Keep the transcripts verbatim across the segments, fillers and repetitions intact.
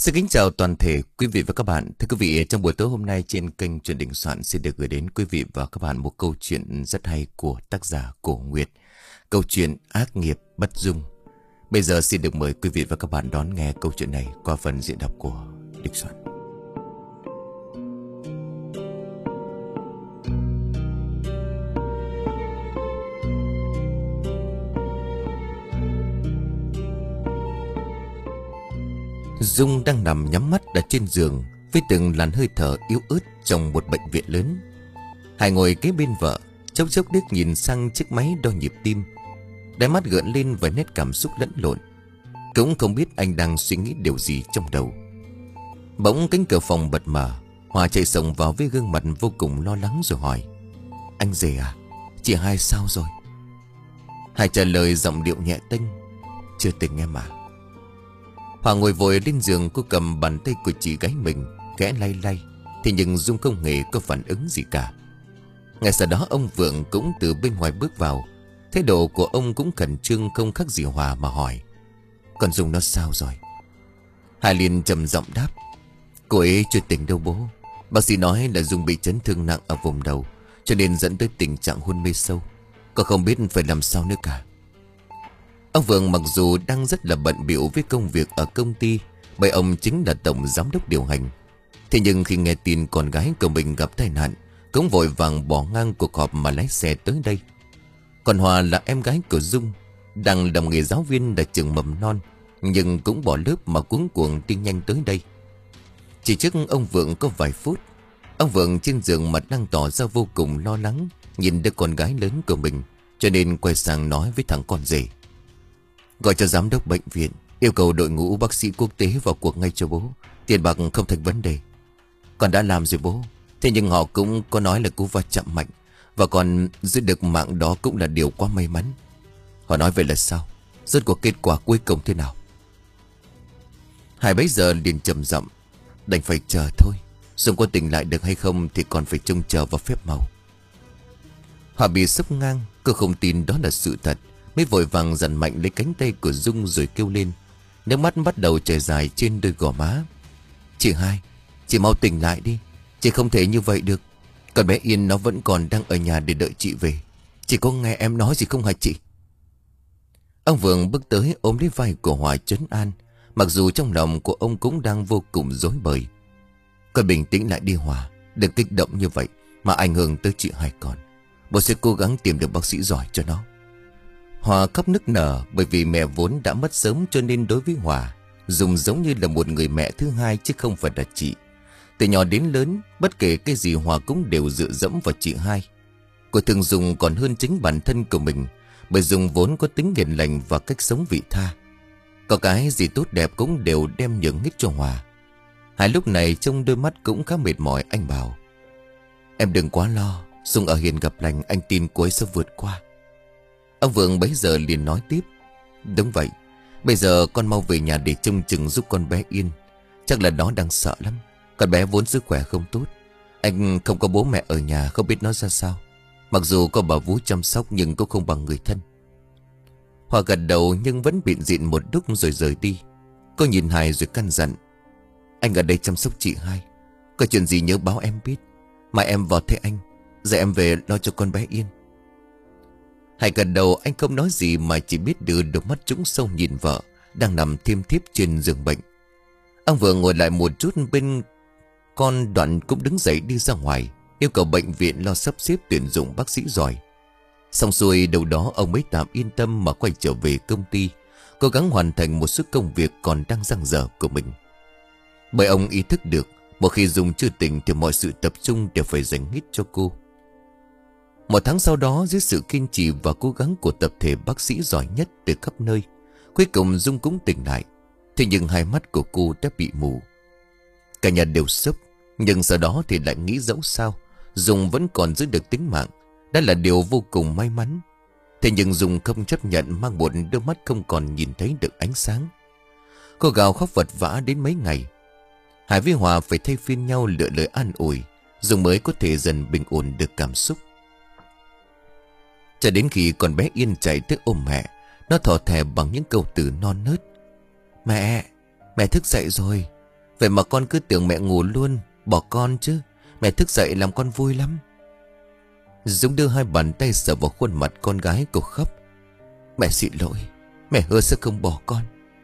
Xin kính chào toàn thể quý vị và các bạn. Thưa quý vị, trong buổi tối hôm nay trên kênh Chuyện Đình Soạn xin được gửi đến quý vị và các bạn một câu chuyện rất hay của tác giả Cổ Nguyệt. Câu chuyện Ác Nghiệp Bất Dung. Bây giờ xin được mời quý vị và các bạn đón nghe câu chuyện này qua phần diễn đọc của Đình Soạn. Dung đang nằm nhắm mắt ở trên giường với từng làn hơi thở yếu ớt trong một bệnh viện lớn. Hải ngồi kế bên vợ, chốc chốc liếc nhìn sang chiếc máy đo nhịp tim. Đáy mắt gợn lên vài nét cảm xúc lẫn lộn. Cũng không biết anh đang suy nghĩ điều gì trong đầu. Bỗng cánh cửa phòng bật mở. Hòa chạy xông vào với gương mặt vô cùng lo lắng rồi hỏi: "Anh rể à, chị Hai sao rồi?" Hải trả lời giọng điệu nhẹ tênh: "Chưa tỉnh em à." Hòa ngồi vội lên giường, cô cầm bàn tay của chị gái mình khẽ lay lay. Thế nhưng Dung không hề có phản ứng gì cả. Ngay sau đó ông Vượng cũng từ bên ngoài bước vào. Thái độ của ông cũng khẩn trương không khác gì Hòa mà hỏi: "Con Dung nó sao rồi?" Hải liền trầm giọng đáp: "Cô ấy chưa tỉnh đâu bố. Bác sĩ nói là Dung bị chấn thương nặng ở vùng đầu, cho nên dẫn tới tình trạng hôn mê sâu. Con không biết phải làm sao nữa cả." Ông Vượng mặc dù đang rất là bận bịu với công việc ở công ty, bởi ông chính là tổng giám đốc điều hành. Thế nhưng khi nghe tin con gái của mình gặp tai nạn, cũng vội vàng bỏ ngang cuộc họp mà lái xe tới đây. Còn Hòa là em gái của Dung, đang làm nghề giáo viên ở trường mầm non, nhưng cũng bỏ lớp mà cuống cuồng đi nhanh tới đây. Chỉ trước ông Vượng có vài phút, ông Vượng trên giường mặt đang tỏ ra vô cùng lo lắng, nhìn đứa con gái lớn của mình, cho nên quay sang nói với thằng con rể: "Gọi cho giám đốc bệnh viện, yêu cầu đội ngũ bác sĩ quốc tế vào cuộc ngay cho bố. Tiền bạc không thành vấn đề. Con đã làm rồi bố. Thế nhưng họ cũng có nói là cú va chạm mạnh, và còn giữ được mạng đó cũng là điều quá may mắn. Họ nói vậy là sao? Rốt cuộc kết quả cuối cùng thế nào?" Hải bấy giờ liền trầm giọng: "Đành phải chờ thôi. Dung có tỉnh lại được hay không thì còn phải trông chờ vào phép màu." Họ bị sốc ngang, cô không tin đó là sự thật, mới vội vàng giật mạnh lấy cánh tay của Dung rồi kêu lên. Nước mắt bắt đầu chảy dài trên đôi gò má: "Chị Hai, chị mau tỉnh lại đi. Chị không thể như vậy được. Còn bé Yên nó vẫn còn đang ở nhà để đợi chị về. Chị có nghe em nói gì không hả chị?" Ông Vượng bước tới ôm lấy vai của Hòa trấn an, mặc dù trong lòng của ông cũng đang vô cùng rối bời. "Con bình tĩnh lại đi Hòa, đừng kích động như vậy mà ảnh hưởng tới chị Hai con. Bố sẽ cố gắng tìm được bác sĩ giỏi cho nó." Hòa khóc nức nở, bởi vì mẹ vốn đã mất sớm, cho nên đối với Hòa, Dung giống như là một người mẹ thứ hai chứ không phải là chị. Từ nhỏ đến lớn, bất kể cái gì Hòa cũng đều dựa dẫm vào chị Hai. Cô thường Dung còn hơn chính bản thân của mình, bởi Dung vốn có tính hiền lành và cách sống vị tha. Có cái gì tốt đẹp cũng đều đem nhường hết cho Hòa. Hai lúc này trong đôi mắt cũng khá mệt mỏi, anh bảo: "Em đừng quá lo, Dung ở hiền gặp lành, anh tin cô ấy sẽ vượt qua." Ông Vượng bấy giờ liền nói tiếp: "Đúng vậy, bây giờ con mau về nhà để trông chừng giúp con bé Yên. Chắc là nó đang sợ lắm. Con bé vốn sức khỏe không tốt. Anh không có bố mẹ ở nhà, không biết nó ra sao. Mặc dù có bà vú chăm sóc nhưng cũng không bằng người thân." Hòa gật đầu nhưng vẫn bịn dịn một lúc rồi rời đi. Cô nhìn Hải rồi căn dặn: "Anh ở đây chăm sóc chị Hai. Có chuyện gì nhớ báo em biết. Mai em vào thấy anh, giờ em về lo cho con bé Yên." Hải gật đầu, anh không nói gì mà chỉ biết đưa đôi mắt trũng sâu nhìn vợ đang nằm thiêm thiếp trên giường bệnh. Ông vừa ngồi lại một chút bên con, đoạn cũng đứng dậy đi ra ngoài, yêu cầu bệnh viện lo sắp xếp tuyển dụng bác sĩ giỏi. Xong xuôi đâu đó ông mới tạm yên tâm mà quay trở về công ty, cố gắng hoàn thành một số công việc còn đang dang dở của mình. Bởi ông ý thức được, một khi Dung chưa tỉnh thì mọi sự tập trung đều phải dành hết cho cô. Một tháng sau đó, dưới sự kiên trì và cố gắng của tập thể bác sĩ giỏi nhất từ khắp nơi, cuối cùng Dung cũng tỉnh lại. Thế nhưng hai mắt của cô đã bị mù. Cả nhà đều sốc, nhưng sau đó thì lại nghĩ dẫu sao Dung vẫn còn giữ được tính mạng, đã là điều vô cùng may mắn. Thế nhưng Dung không chấp nhận mang một đôi mắt không còn nhìn thấy được ánh sáng. Cô gào khóc vật vã đến mấy ngày. Hải với Hòa phải thay phiên nhau lựa lời an ủi, Dung mới có thể dần bình ổn được cảm xúc. Cho đến khi con bé Yên chạy tới ôm mẹ, nó thỏ thẻ bằng những câu từ non nớt: "Mẹ, mẹ thức dậy rồi. Vậy mà con cứ tưởng mẹ ngủ luôn, bỏ con chứ. Mẹ thức dậy làm con vui lắm. Dung đưa hai bàn tay sờ vào khuôn mặt con gái, cô khóc. Mẹ xin lỗi, mẹ hứa sẽ không bỏ con.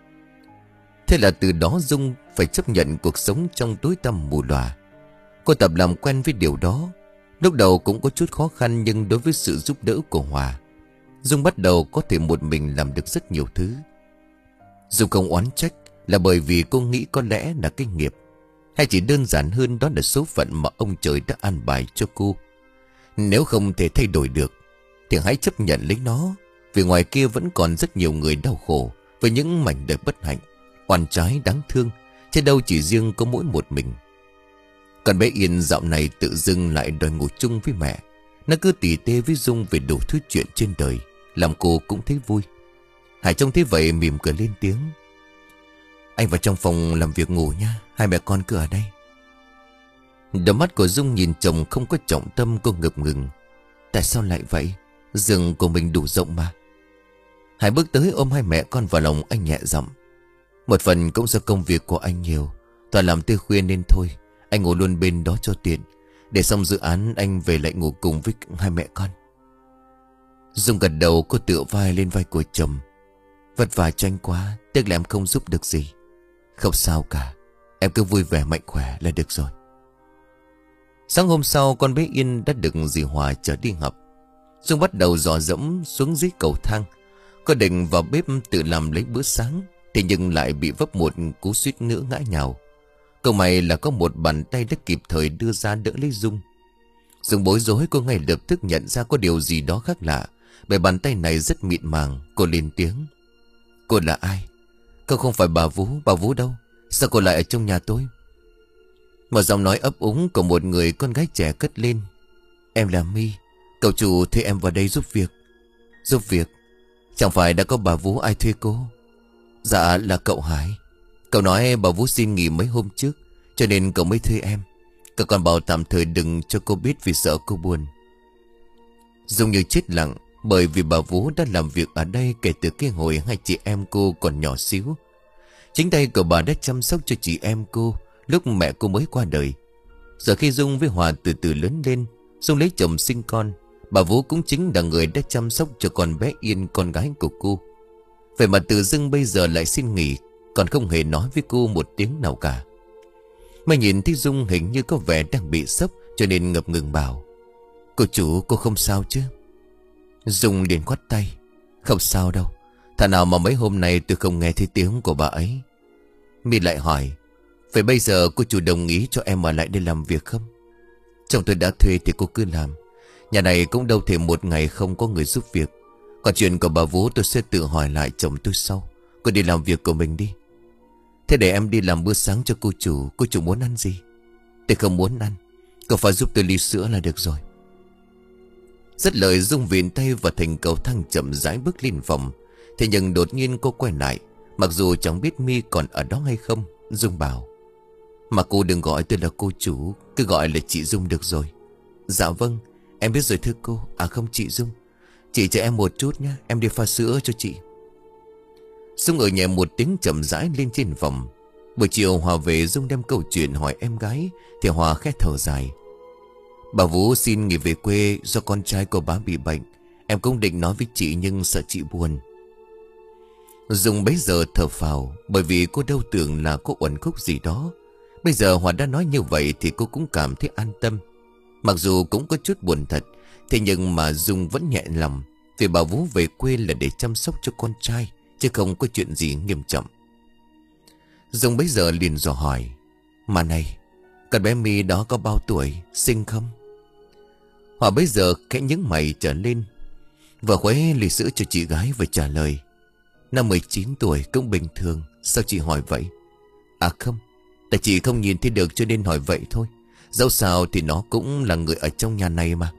Thế là từ đó Dung phải chấp nhận cuộc sống trong tối tăm mù lòa. Cô tập làm quen với điều đó. Lúc đầu cũng có chút khó khăn, nhưng đối với sự giúp đỡ của Hòa, Dung bắt đầu có thể một mình làm được rất nhiều thứ. Dung không oán trách là bởi vì cô nghĩ có lẽ là cái nghiệp, hay chỉ đơn giản hơn đó là số phận mà ông trời đã an bài cho cô. Nếu không thể thay đổi được thì hãy chấp nhận lấy nó, vì ngoài kia vẫn còn rất nhiều người đau khổ với những mảnh đời bất hạnh, oan trái đáng thương, chứ đâu chỉ riêng có mỗi một mình. Còn bé Yên dạo này tự dưng lại đòi ngủ chung với mẹ. Nó cứ tỉ tê với Dung về đủ thứ chuyện trên đời, làm cô cũng thấy vui. Hải trông thấy vậy mỉm cười lên tiếng. Anh vào trong phòng làm việc ngủ nha, hai mẹ con cứ ở đây. Đôi mắt của Dung nhìn chồng không có trọng tâm, cô ngập ngừng. Tại sao lại vậy? Giường của mình đủ rộng mà. Hải bước tới ôm hai mẹ con vào lòng anh nhẹ giọng. Một phần cũng do công việc của anh nhiều, toàn làm tới khuya nên thôi. Anh ngủ luôn bên đó cho tiện, để xong dự án anh về lại ngủ cùng với hai mẹ con. Dung gật đầu, cô tựa vai lên vai của chồng. Vất vả cho anh quá, tiếc là em không giúp được gì. Không sao cả, em cứ vui vẻ mạnh khỏe là được rồi. Sáng hôm sau, con bé Yên đã được dì Hòa chở đi học. Dung bắt đầu dò dẫm xuống dưới cầu thang. Cô định vào bếp tự làm lấy bữa sáng, thế nhưng lại bị vấp một cú suýt nữa ngã nhào. Câu may là có một bàn tay đã kịp thời đưa ra đỡ lấy Dung. Dung bối rối, cô ngay lập tức nhận ra có điều gì đó khác lạ, bởi bàn tay này rất mịn màng. Cô lên tiếng. Cô là ai? Cô không phải bà Vú. Bà Vú đâu? Sao cô lại ở trong nhà tôi? Một giọng nói ấp úng của một người con gái trẻ cất lên. Em là My. Cậu chủ thuê em vào đây giúp việc. Giúp việc? Chẳng phải đã có bà Vú ai thuê cô? Dạ là cậu Hải. Cậu nói bà Vú xin nghỉ mấy hôm trước, cho nên cậu mới thuê em. Cậu còn bảo tạm thời đừng cho cô biết vì sợ cô buồn. Dung như chết lặng, bởi vì bà Vú đã làm việc ở đây kể từ cái hồi hai chị em cô còn nhỏ xíu. Chính tay của bà đã chăm sóc cho chị em cô lúc mẹ cô mới qua đời. Giờ khi Dung với Hòa từ từ lớn lên, Dung lấy chồng sinh con, bà Vú cũng chính là người đã chăm sóc cho con bé Yên, con gái của cô. Vậy mà tự dưng bây giờ lại xin nghỉ, còn không hề nói với cô một tiếng nào cả. Mà nhìn thấy Dung hình như có vẻ đang bị sốc, cho nên ngập ngừng bảo. Cô chủ, cô không sao chứ? Dung liền khoát tay. Không sao đâu. Thà nào mà mấy hôm nay tôi không nghe thấy tiếng của bà ấy. My lại hỏi. Vậy bây giờ cô chủ đồng ý cho em ở lại đây làm việc không? Chồng tôi đã thuê thì cô cứ làm. Nhà này cũng đâu thể một ngày không có người giúp việc. Còn chuyện của bà Vú tôi sẽ tự hỏi lại chồng tôi sau. Cô đi làm việc của mình đi. Thế để em đi làm bữa sáng cho cô chủ. Cô chủ muốn ăn gì? Tôi không muốn ăn. Cậu phải giúp tôi ly sữa là được rồi. Rất lời Dung viện tay vào thành cầu thang chậm rãi bước lên phòng. Thế nhưng đột nhiên cô quay lại. Mặc dù chẳng biết My còn ở đó hay không. Dung bảo. Mà cô đừng gọi tôi là cô chủ, cứ gọi là chị Dung được rồi. Dạ vâng, em biết rồi thưa cô. À không, chị Dung. Chị cho em một chút nhé, em đi pha sữa cho chị. Dung ở nhẹ một tiếng chậm rãi lên trên phòng. Buổi chiều Hòa về, Dung đem câu chuyện hỏi em gái, thì Hòa khẽ thở dài. Bà Vũ xin nghỉ về quê do con trai của bà bị bệnh. Em cũng định nói với chị nhưng sợ chị buồn. Dung bấy giờ thở phào, bởi vì cô đâu tưởng là có uẩn khúc gì đó. Bây giờ Hòa đã nói như vậy thì cô cũng cảm thấy an tâm. Mặc dù cũng có chút buồn thật, thế nhưng mà Dung vẫn nhẹ lòng, vì bà Vũ về quê là để chăm sóc cho con trai, chứ không có chuyện gì nghiêm trọng. Dung bấy giờ liền dò hỏi. Mà này, con bé My đó có bao tuổi, xinh không? Hòa bấy giờ khẽ nhướng mày trở lên. Vừa khuấy ly sữa cho chị gái vừa trả lời. Năm mười chín tuổi cũng bình thường. Sao chị hỏi vậy? À không, tại chị không nhìn thấy được cho nên hỏi vậy thôi. Dẫu sao thì nó cũng là người ở trong nhà này mà.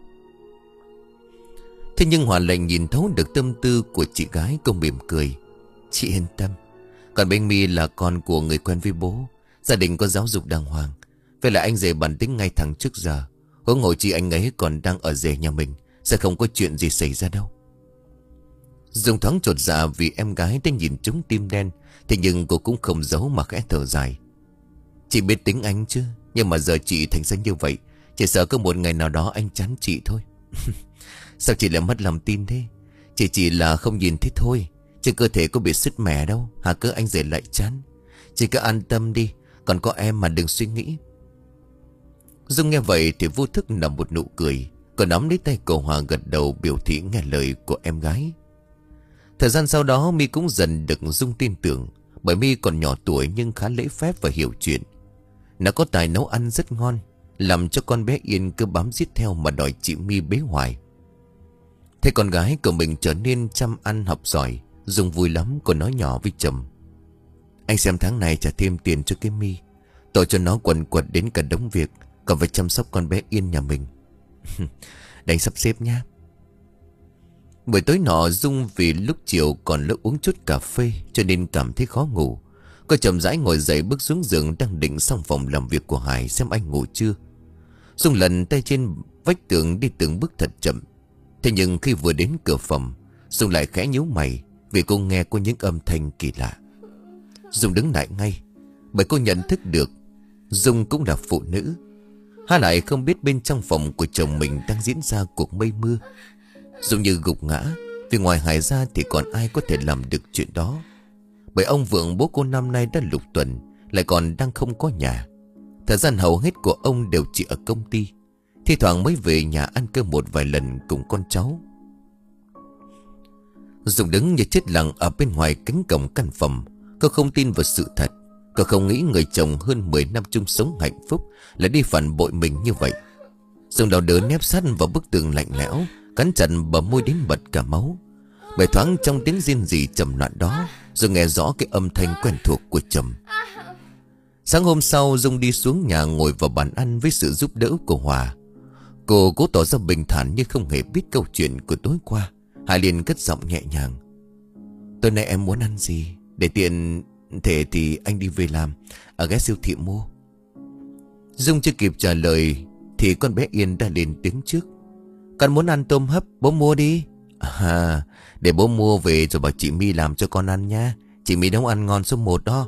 Thế nhưng Hòa lại nhìn thấu được tâm tư của chị gái, cô mỉm cười. Chị yên tâm. Còn bé My là con của người quen với bố, gia đình có giáo dục đàng hoàng. Vậy là anh rể bản tính ngay thẳng trước giờ. Huống hồ chi anh ấy còn đang ở rể nhà mình, sẽ không có chuyện gì xảy ra đâu. Dung thoáng chột dạ vì em gái đã nhìn trúng tim đen. Thế nhưng cô cũng không giấu mà khẽ thở dài. Chị biết tính anh chứ, nhưng mà giờ chị thành ra như vậy, chỉ sợ có một ngày nào đó anh chán chị thôi. Sao chị lại mất lòng tin thế? Chị chỉ là không nhìn thấy thôi, trên cơ thể có bị sứt mẻ đâu. Hả cớ anh rể lại chán? Chị cứ an tâm đi, còn có em mà đừng suy nghĩ. Dung nghe vậy thì vô thức nở một nụ cười, còn nắm lấy tay cô Hòa gật đầu biểu thị nghe lời của em gái. Thời gian sau đó My cũng dần được Dung tin tưởng, bởi My còn nhỏ tuổi nhưng khá lễ phép và hiểu chuyện. Nó có tài nấu ăn rất ngon, làm cho con bé Yên cứ bám giết theo mà đòi chị My bế hoài. Thế con gái của mình trở nên chăm ăn học giỏi, Dung vui lắm. Cô nói nhỏ với chồng: anh xem tháng này trả thêm tiền cho cái My, tội cho nó quần quật đến cả đống việc, còn phải chăm sóc con bé Yên nhà mình. Đành sắp xếp nhá. Buổi tối nọ Dung vì lúc chiều còn lỡ uống chút cà phê cho nên cảm thấy khó ngủ. Cô chậm rãi ngồi dậy bước xuống giường, đang định sang phòng làm việc của Hải xem anh ngủ chưa. Dung lần tay trên vách tường đi từng bước thật chậm. Thế nhưng khi vừa đến cửa phòng, Dung lại khẽ nhíu mày vì cô nghe có những âm thanh kỳ lạ. Dung đứng lại ngay, bởi cô nhận thức được Dung cũng là phụ nữ. Há lại không biết bên trong phòng của chồng mình đang diễn ra cuộc mây mưa. Dung như gục ngã, vì ngoài Hải ra thì còn ai có thể làm được chuyện đó. Bởi ông Vượng bố cô năm nay đã lục tuần, lại còn đang không có nhà. Thời gian hầu hết của ông đều chỉ ở công ty, thi thoảng mới về nhà ăn cơm một vài lần cùng con cháu. Dung đứng như chết lặng ở bên ngoài cánh cổng căn phòng. Cô không tin vào sự thật. Cô không nghĩ người chồng hơn mười năm chung sống hạnh phúc lại đi phản bội mình như vậy. Dung đau đớn nép sát vào bức tường lạnh lẽo, cắn chặt bờ môi đến bật cả máu. Bởi thoáng trong tiếng rên rỉ trầm loạn đó, Dung nghe rõ cái âm thanh quen thuộc của chồng. Sáng hôm sau, Dung đi xuống nhà ngồi vào bàn ăn với sự giúp đỡ của Hòa. Cô cố tỏ ra bình thản như không hề biết câu chuyện của tối qua. Hải liền cất giọng nhẹ nhàng: tối nay em muốn ăn gì? Để tiện thể thì anh đi về làm, ở ghé siêu thị mua. Dung chưa kịp trả lời thì con bé Yên đã lên tiếng trước: con muốn ăn tôm hấp, bố mua đi. À, để bố mua về rồi bảo chị My làm cho con ăn nha. Chị My nấu ăn ngon số một đó.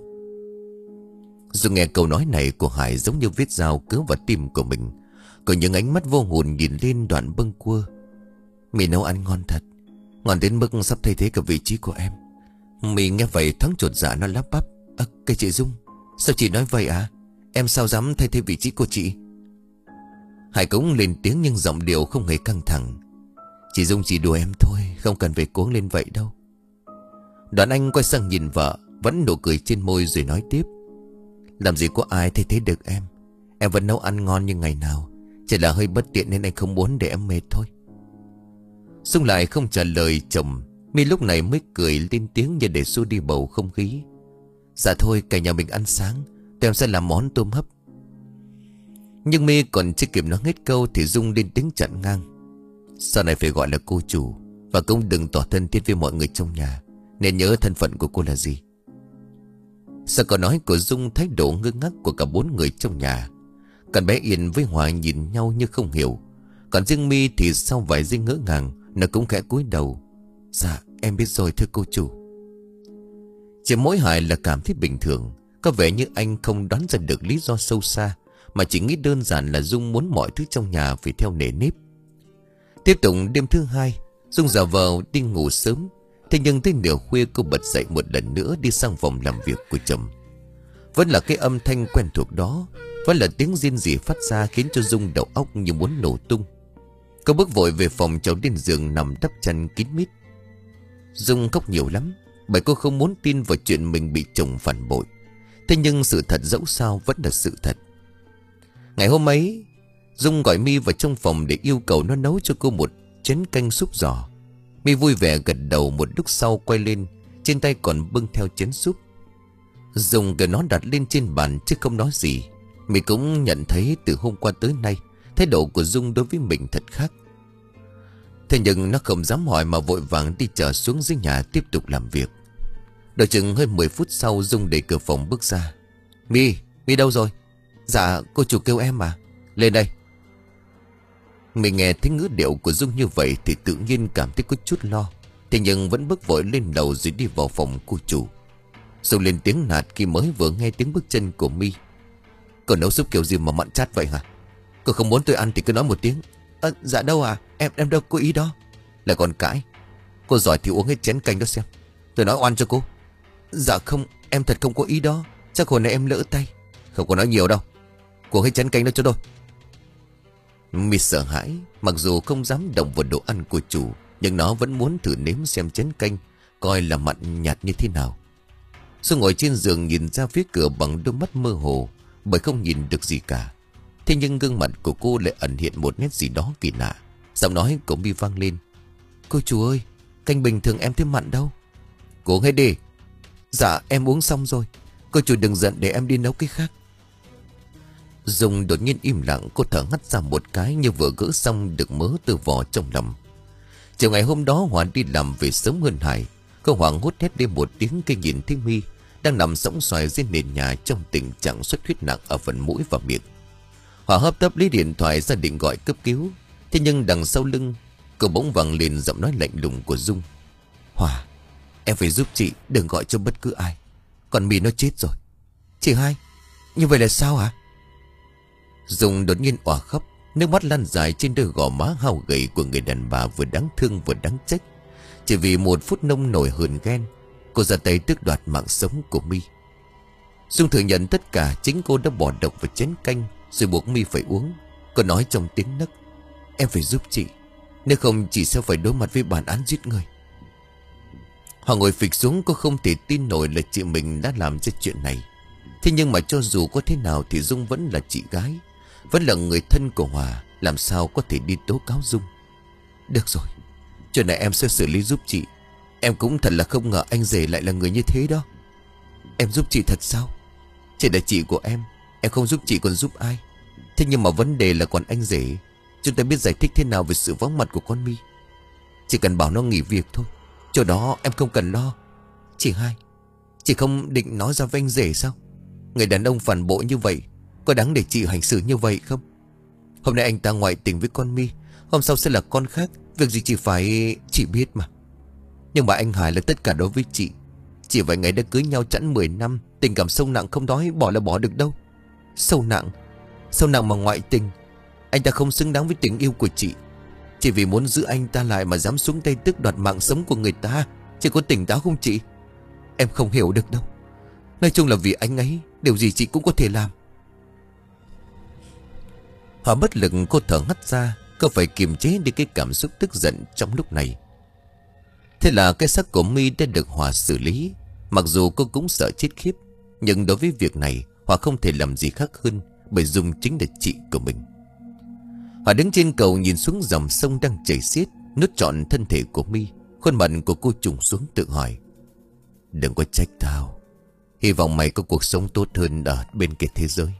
Dung nghe câu nói này của Hải giống như vết dao cứa vào tim của mình. Có những ánh mắt vô hồn nhìn lên đoạn bâng quơ. My nấu ăn ngon thật, ngon đến mức sắp thay thế cả vị trí của em. My nghe vậy thoáng chột dạ, nó lắp bắp: À, cái chị Dung, sao chị nói vậy à? Em sao dám thay thế vị trí của chị? Hải cũng lên tiếng nhưng giọng điệu không hề căng thẳng: Chị Dung chỉ đùa em thôi, không cần phải cuống lên vậy đâu. Đoạn anh quay sang nhìn vợ, vẫn nụ cười trên môi rồi nói tiếp: làm gì có ai thay thế được em. Em vẫn nấu ăn ngon như ngày nào, chỉ là hơi bất tiện nên anh không muốn để em mệt thôi. Dung lại không trả lời chồng. My lúc này mới cười lên tiếng như để xua đi bầu không khí: dạ thôi, cả nhà mình ăn sáng, tụi em sẽ làm món tôm hấp. Nhưng My còn chưa kịp nói hết câu thì Dung lên tiếng chặn ngang: sau này phải gọi là cô chủ, và cũng đừng tỏ thân thiết với mọi người trong nhà, nên nhớ thân phận của cô là gì. Sau câu nói của Dung, thái độ ngơ ngác của cả bốn người trong nhà. Còn bé Yên với Hòa nhìn nhau như không hiểu. Còn riêng My thì sau vài giây ngỡ ngàng, nó cũng khẽ cúi đầu: dạ em biết rồi thưa cô chủ. Chỉ mỗi Hải là cảm thấy bình thường. Có vẻ như anh không đoán ra được lý do sâu xa, mà chỉ nghĩ đơn giản là Dung muốn mọi thứ trong nhà phải theo nề nếp. Tiếp tục đêm thứ hai, Dung giả vờ đi ngủ sớm. Thế nhưng tới nửa khuya cô bật dậy một lần nữa đi sang phòng làm việc của chồng. Vẫn là cái âm thanh quen thuộc đó, vẫn là tiếng rên rỉ phát ra khiến cho Dung đầu óc như muốn nổ tung. Cô bước vội về phòng trèo lên giường nằm đắp chăn kín mít. Dung khóc nhiều lắm, bởi cô không muốn tin vào chuyện mình bị chồng phản bội. Thế nhưng sự thật dẫu sao vẫn là sự thật. Ngày hôm ấy, Dung gọi My vào trong phòng để yêu cầu nó nấu cho cô một chén canh súp giò. My vui vẻ gật đầu, một lúc sau quay lên, trên tay còn bưng theo chén súp. Dung cái nó đặt lên trên bàn chứ không nói gì. My cũng nhận thấy từ hôm qua tới nay thái độ của Dung đối với mình thật khác. Thế nhưng nó không dám hỏi mà vội vàng đi trở xuống dưới nhà tiếp tục làm việc. Đợi chừng hơn mười phút sau, Dung đẩy cửa phòng bước ra: My, My đâu rồi? Dạ cô chủ kêu em mà. Lên đây. Mình nghe thấy ngữ điệu của Dung như vậy thì tự nhiên cảm thấy có chút lo. Thế nhưng vẫn bước vội lên lầu rồi đi vào phòng cô chủ. Dung lên tiếng nạt khi mới vừa nghe tiếng bước chân của My. Cô nấu súp kiểu gì mà mặn chát vậy hả? Cô không muốn tôi ăn thì cứ nói một tiếng. À, dạ đâu à, em em đâu có ý đó. Lại còn cãi. Cô giỏi thì uống hết chén canh đó xem. Tôi nói oan cho cô. Dạ không, em thật không có ý đó. Chắc hồi nãy em lỡ tay. Không có nói nhiều đâu. Cô uống hết chén canh đó cho tôi. Mi sợ hãi. Mặc dù không dám động vào đồ ăn của chủ, nhưng nó vẫn muốn thử nếm xem chén canh coi là mặn nhạt như thế nào. Dung ngồi trên giường nhìn ra phía cửa bằng đôi mắt mơ hồ, bởi không nhìn được gì cả. Thế nhưng gương mặt của cô lại ẩn hiện một nét gì đó kỳ lạ. Giọng nói của Mi vang lên. Cô chủ ơi, canh bình thường em thấy mặn đâu. Cô uống hết đi. Dạ em uống xong rồi. Cô chủ đừng giận để em đi nấu cái khác. Dung đột nhiên im lặng. Cô thở hắt ra một cái như vừa gỡ xong được mớ từ vỏ trong lòng. Chiều ngày hôm đó Hòa đi làm về sớm hơn Hải. Cô hoảng hốt hét lên một tiếng khi nhìn thấy Mi đang nằm sõng xoài trên nền nhà trong tình trạng xuất huyết nặng ở phần mũi và miệng. Hòa hấp tấp lấy điện thoại ra định gọi cấp cứu. Thế nhưng đằng sau lưng cô bỗng vang lên giọng nói lạnh lùng của Dung. Hòa, em phải giúp chị, đừng gọi cho bất cứ ai. Còn Mi nó chết rồi. Chị hai, như vậy là sao hả? Dung đột nhiên òa khóc. Nước mắt lan dài trên đôi gò má hao gầy của người đàn bà vừa đáng thương vừa đáng trách. Chỉ vì một phút nông nổi hờn ghen, cô ra tay tước đoạt mạng sống của Mi. Dung thừa nhận tất cả chính cô đã bỏ độc vào chén canh rồi buộc Mi phải uống. Cô nói trong tiếng nấc. Em phải giúp chị, nếu không chị sẽ phải đối mặt với bản án giết người. Họ ngồi phịch xuống. Cô không thể tin nổi là chị mình đã làm ra chuyện này. Thế nhưng mà cho dù có thế nào thì Dung vẫn là chị gái, vẫn là người thân của Hòa. Làm sao có thể đi tố cáo Dung. Được rồi, chuyện này em sẽ xử lý giúp chị. Em cũng thật là không ngờ anh rể lại là người như thế đó. Em giúp chị thật sao? Chị là chị của em, em không giúp chị còn giúp ai? Thế nhưng mà vấn đề là còn anh rể. Chúng ta biết giải thích thế nào về sự vắng mặt của con Mi? Chỉ cần bảo nó nghỉ việc thôi, chỗ đó em không cần lo. Chị hai, chị không định nói ra với anh rể sao? Người đàn ông phản bội như vậy có đáng để chị hành xử như vậy không? Hôm nay anh ta ngoại tình với con Mi, hôm sau sẽ là con khác. Việc gì chị phải... Chị biết mà. Nhưng mà anh Hải là tất cả đối với chị. Chỉ vài ngày đã cưới nhau chẵn mười năm. Tình cảm sâu nặng không nói bỏ là bỏ được đâu. Sâu nặng? Sâu nặng mà ngoại tình? Anh ta không xứng đáng với tình yêu của chị. Chỉ vì muốn giữ anh ta lại mà dám xuống tay tước đoạt mạng sống của người ta. Chị có tỉnh táo không chị? Em không hiểu được đâu. Nói chung là vì anh ấy, điều gì chị cũng có thể làm. Hòa bất lực, cô thở hắt ra. Cô phải kiềm chế đi cái cảm xúc tức giận trong lúc này. Thế là cái xác của Mi đã được Hòa xử lý. Mặc dù cô cũng sợ chết khiếp, nhưng đối với việc này Hòa không thể làm gì khác hơn, bởi Dung chính là chị của mình. Hòa đứng trên cầu nhìn xuống dòng sông đang chảy xiết, nuốt trọn thân thể của Mi. Khuôn mặt của cô trùng xuống tự hỏi. Đừng có trách tao. Hy vọng mày có cuộc sống tốt hơn ở bên kia thế giới.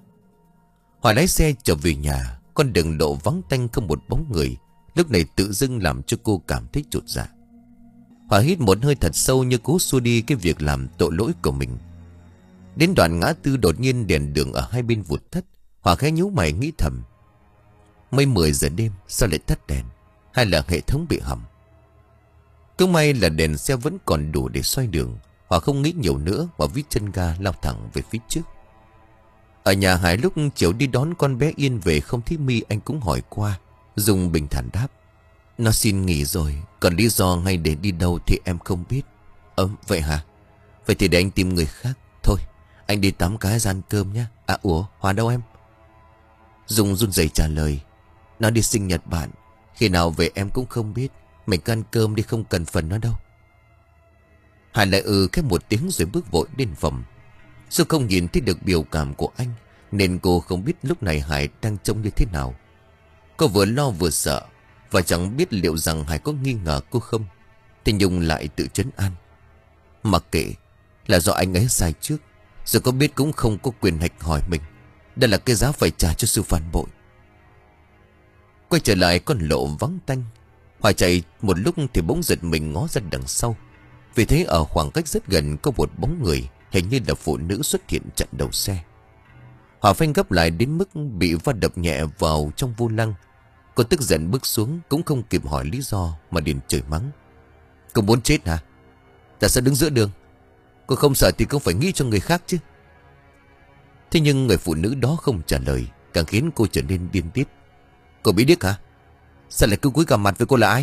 Hòa lái xe trở về nhà. Con đường lộ vắng tanh không một bóng người, lúc này tự dưng làm cho cô cảm thấy chột dạ. Hòa hít một hơi thật sâu như cố xua đi cái việc làm tội lỗi của mình. Đến đoạn ngã tư đột nhiên đèn đường ở hai bên vụt tắt. Hòa khẽ nhíu mày nghĩ thầm. Mới mười giờ đêm sao lại tắt đèn? Hay là hệ thống bị hỏng? Cứ may là đèn xe vẫn còn đủ để xoay đường. Hòa không nghĩ nhiều nữa và vít chân ga lao thẳng về phía trước. Ở nhà Hải lúc chiều đi đón con bé Yên về không thấy Mi, anh cũng hỏi qua. Dung bình thản đáp. Nó xin nghỉ rồi, còn lý do ngay để đi đâu thì em không biết. Ờ vậy hả? Vậy thì để anh tìm người khác. Thôi anh đi tắm cái ra ăn cơm nhé. À ủa Hòa đâu em? Dung run rẩy trả lời. Nó đi sinh nhật bạn, khi nào về em cũng không biết. Mình cứ ăn cơm đi, không cần phần nó đâu. Hải lại ừ cái một tiếng rồi bước vội lên phòng. Dù không nhìn thấy được biểu cảm của anh, nên cô không biết lúc này Hải đang trông như thế nào. Cô vừa lo vừa sợ, và chẳng biết liệu rằng Hải có nghi ngờ cô không. Thì Nhung lại tự trấn an. Mặc kệ, là do anh ấy sai trước, rồi có biết cũng không có quyền hạch hỏi mình. Đây là cái giá phải trả cho sự phản bội. Quay trở lại con lộ vắng tanh, Hòa chạy một lúc thì bỗng giật mình ngó ra đằng sau. Vì thế ở khoảng cách rất gần có một bóng người, hình như là phụ nữ xuất hiện chặn đầu xe. Hòa phanh gấp lại đến mức bị va đập nhẹ vào trong vô lăng. Cô tức giận bước xuống, cũng không kịp hỏi lý do mà liền chửi mắng. Cô muốn chết hả? Tại sao đứng giữa đường? Cô không sợ thì cũng phải nghĩ cho người khác chứ. Thế nhưng người phụ nữ đó không trả lời, càng khiến cô trở nên điên tiết. Cô bị điếc hả? Sao lại cứ cúi gằm mặt với cô là ai?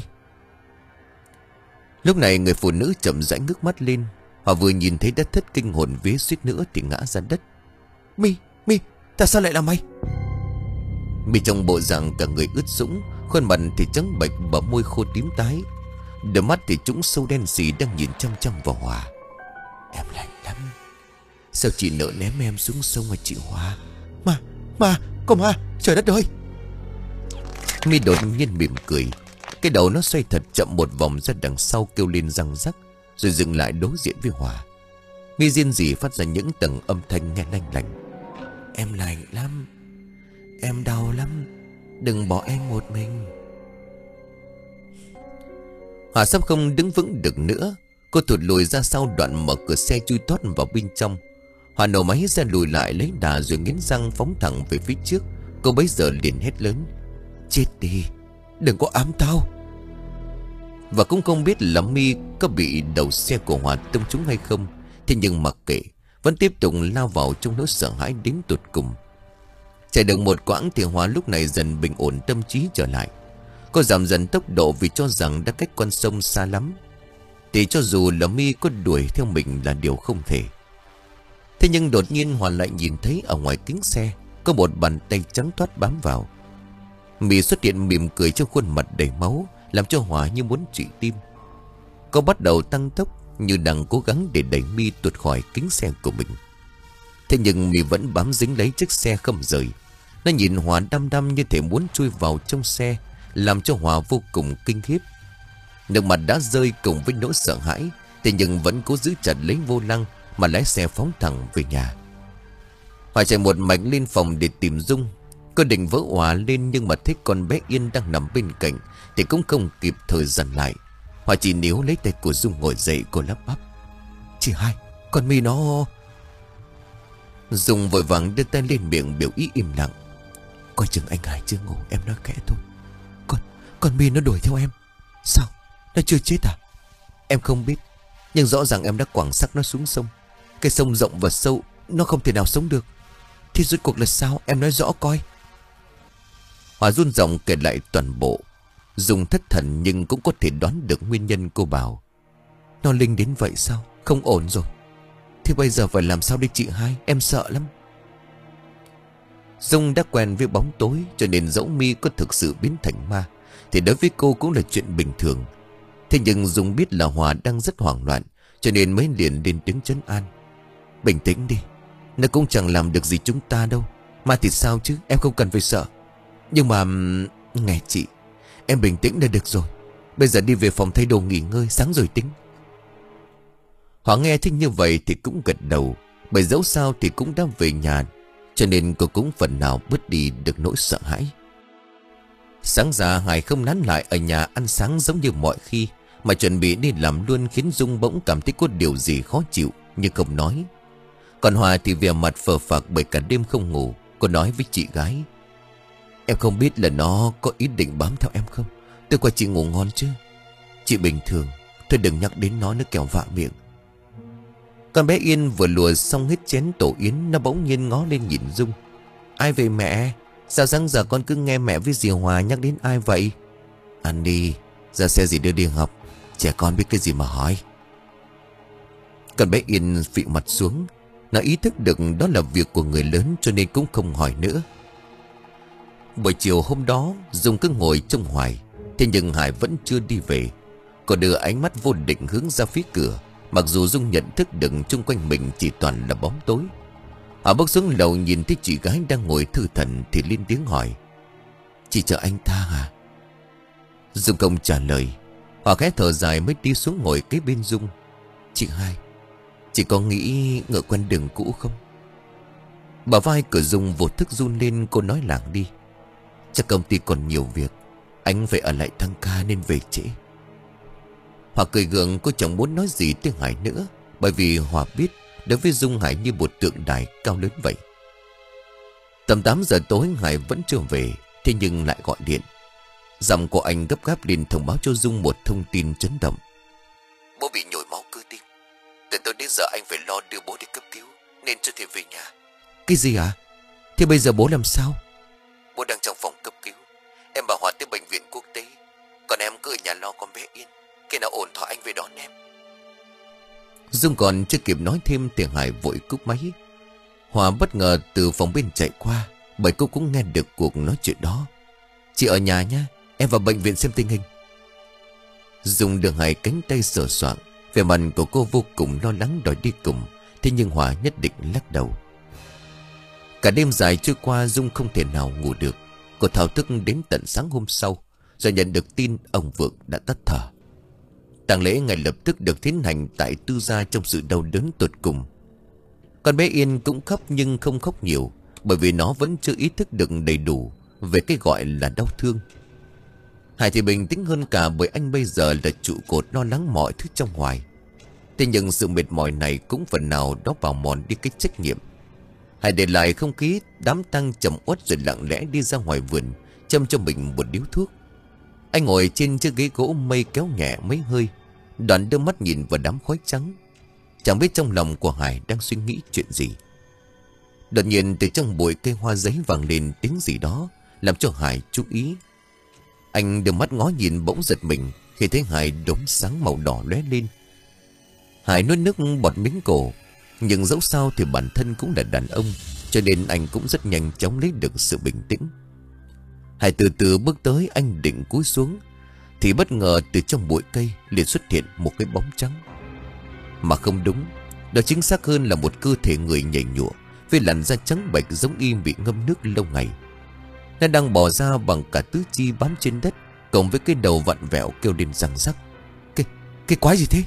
Lúc này người phụ nữ chậm rãi ngước mắt lên. Họ vừa nhìn thấy đất thất kinh hồn vía suýt nữa thì ngã ra đất. Mi, Mi, tại sao lại là mày? Mi trong bộ dạng cả người ướt sũng, khuôn mặt thì trắng bệch, bờ môi khô tím tái, đôi mắt thì trũng sâu đen sì đang nhìn chăm chăm vào Hòa. Em lạnh lắm. Sao chị nỡ ném em xuống sông hả chị Hòa? Mà, mà, cô ma, trời đất ơi! Mi đột nhiên mỉm cười. Cái đầu nó xoay thật chậm một vòng ra đằng sau, kêu lên răng rắc, rồi dừng lại đối diện với Hòa. Mi riêng rỉ phát ra những tầng âm thanh nghe lanh lành. Em lạnh lắm, em đau lắm, đừng bỏ em một mình. Hòa sắp không đứng vững được nữa. Cô thụt lùi ra sau, đoạn mở cửa xe chui tót vào bên trong. Hòa nổ máy xe lùi lại lấy đà, rồi nghiến răng phóng thẳng về phía trước. Cô bấy giờ liền hét lớn. Chết đi, đừng có ám tao. Và cũng không biết là Mi có bị đầu xe của Hòa tông trúng hay không. Thế nhưng mặc kệ, vẫn tiếp tục lao vào trong nỗi sợ hãi đến tột cùng. Chạy được một quãng thì Hòa lúc này dần bình ổn tâm trí trở lại. Cô giảm dần tốc độ vì cho rằng đã cách con sông xa lắm. Thì cho dù là Mi có đuổi theo mình là điều không thể. Thế nhưng đột nhiên Hòa lại nhìn thấy ở ngoài kính xe có một bàn tay trắng toát bám vào. Mi xuất hiện mỉm cười cho khuôn mặt đầy máu, làm cho Hòa như muốn trụy tim. Cô bắt đầu tăng tốc, như đang cố gắng để đẩy Mi tuột khỏi kính xe của mình. Thế nhưng Mi vẫn bám dính lấy chiếc xe không rời. Nó nhìn Hòa đăm đăm như thể muốn chui vào trong xe, làm cho Hòa vô cùng kinh khiếp. Nước mặt đã rơi cùng với nỗi sợ hãi, thế nhưng vẫn cố giữ chặt lấy vô lăng mà lái xe phóng thẳng về nhà. Hòa chạy một mạch lên phòng để tìm Dung. Cô định vỡ Hòa lên, nhưng mà thấy con bé Yên đang nằm bên cạnh thì cũng không kịp thời dằn lại. Hòa chỉ níu lấy tay của Dung ngồi dậy. Cô lắp bắp. Chị hai, con Mi nó... Dung vội vàng đưa tay lên miệng biểu ý im lặng. Coi chừng anh Hải chưa ngủ, em nói khẽ thôi. Con, con Mi nó đuổi theo em. Sao, nó chưa chết à? Em không biết, nhưng rõ ràng em đã quẳng xác nó xuống sông. Cái sông rộng và sâu, nó không thể nào sống được. Thì rốt cuộc là sao, em nói rõ coi. Hòa run giọng kể lại toàn bộ. Dung thất thần nhưng cũng có thể đoán được nguyên nhân. Cô bảo. Nó linh đến vậy sao? Không ổn rồi. Thì bây giờ phải làm sao đi chị hai? Em sợ lắm. Dung đã quen với bóng tối, cho nên dẫu Mi có thực sự biến thành ma thì đối với cô cũng là chuyện bình thường. Thế nhưng Dung biết là Hòa đang rất hoảng loạn, cho nên mới liền lên tiếng trấn an. Bình tĩnh đi, nó cũng chẳng làm được gì chúng ta đâu. Ma thì sao chứ, em không cần phải sợ. Nhưng mà... Nghe chị, em bình tĩnh là được rồi. Bây giờ đi về phòng thay đồ nghỉ ngơi, sáng rồi tính. Hòa nghe thích như vậy thì cũng gật đầu. Bởi dẫu sao thì cũng đã về nhà, cho nên cô cũng phần nào bớt đi được nỗi sợ hãi. Sáng ra Hải không nán lại ở nhà ăn sáng giống như mọi khi, mà chuẩn bị đi làm luôn, khiến Dung bỗng cảm thấy có điều gì khó chịu nhưng không nói. Còn Hòa thì vẻ mặt phờ phạc bởi cả đêm không ngủ. Cô nói với chị gái. Em không biết là nó có ý định bám theo em không? Tôi qua chị ngủ ngon chứ. Chị bình thường, thôi đừng nhắc đến nó nữa kẻo vạ miệng. Con bé Yên vừa lùa xong hết chén tổ yến, nó bỗng nhiên ngó lên nhìn Dung. Ai về mẹ? Sao sáng giờ con cứ nghe mẹ với dì Hòa nhắc đến ai vậy? Ăn đi, ra xe gì đưa đi học. Trẻ con biết cái gì mà hỏi. Con bé Yên phịu mặt xuống. Nó ý thức được đó là việc của người lớn, cho nên cũng không hỏi nữa. Buổi chiều hôm đó Dung cứ ngồi trông hoài. Thế nhưng Hải vẫn chưa đi về. Cô đưa ánh mắt vô định hướng ra phía cửa, mặc dù Dung nhận thức được chung quanh mình chỉ toàn là bóng tối. Họ bước xuống lầu nhìn thấy chị gái đang ngồi thư thần thì lên tiếng hỏi. Chị chờ anh ta à? Dung không trả lời. Họ khẽ thở dài mới đi xuống ngồi kế bên Dung. Chị hai, chị có nghĩ ngựa quen đường cũ không? Bả vai của Dung vô thức run lên. Cô nói lảng đi. Chắc công ty còn nhiều việc, anh phải ở lại tăng ca nên về trễ. Hòa cười gượng. Cô chẳng muốn nói gì tới Hải nữa, bởi vì Hòa biết đối với Dung Hải như một tượng đài cao lớn vậy. Tầm tám giờ tối Hải vẫn chưa về. Thế nhưng lại gọi điện. Giọng của anh gấp gáp liền thông báo cho Dung một thông tin chấn động. Bố bị nhồi máu cơ tim. Từ tối đến giờ anh phải lo đưa bố đi cấp cứu, nên chưa thể về nhà. Cái gì à? Thế bây giờ bố làm sao? Bố đang trong phòng cấp cứu. Em bảo Hòa tới bệnh viện quốc tế, còn em cứ ở nhà lo con bé Yên. Khi nào ổn thỏa anh về đón em. Dung còn chưa kịp nói thêm thì Hải vội cúp máy. Hòa bất ngờ từ phòng bên chạy qua, bởi cô cũng nghe được cuộc nói chuyện đó. Chị ở nhà nhá, em vào bệnh viện xem tình hình. Dung được Hải cánh tay sờ soạng, vẻ mặt của cô vô cùng lo lắng đòi đi cùng. Thế nhưng Hòa nhất định lắc đầu. Cả đêm dài trôi qua, Dung không thể nào ngủ được. Cô thao thức đến tận sáng hôm sau, rồi nhận được tin ông Vượng đã tắt thở. Tang lễ ngay lập tức được tiến hành tại tư gia trong sự đau đớn tột cùng. Con bé Yên cũng khóc nhưng không khóc nhiều, bởi vì nó vẫn chưa ý thức được đầy đủ về cái gọi là đau thương. Hải thì bình tĩnh hơn cả, bởi anh bây giờ là trụ cột lo lắng mọi thứ trong Hoài. Thế nhưng sự mệt mỏi này cũng phần nào đó bào mòn đi cái trách nhiệm. Hải để lại không khí đám tang trầm uất rồi lặng lẽ đi ra ngoài vườn, châm cho mình một điếu thuốc. Anh ngồi trên chiếc ghế gỗ mây kéo nhẹ mấy hơi, đoạn đưa mắt nhìn vào đám khói trắng. Chẳng biết trong lòng của Hải đang suy nghĩ chuyện gì. Đột nhiên từ trong bụi cây hoa giấy vang lên tiếng gì đó, làm cho Hải chú ý. Anh đưa mắt ngó nhìn bỗng giật mình khi thấy Hải đốm sáng màu đỏ lóe lên. Hải nuốt nước bọt miếng cổ, nhưng dẫu sao thì bản thân cũng là đàn ông, cho nên anh cũng rất nhanh chóng lấy được sự bình tĩnh. Hải từ từ bước tới, anh định cúi xuống thì bất ngờ từ trong bụi cây liền xuất hiện một cái bóng trắng. Mà không đúng, đó chính xác hơn là một cơ thể người nhảy nhụa với làn da trắng bệch giống y bị ngâm nước lâu ngày. Nó đang bò ra bằng cả tứ chi bám trên đất, cộng với cái đầu vặn vẹo kêu lên răng rắc. Cái, cái quái gì thế?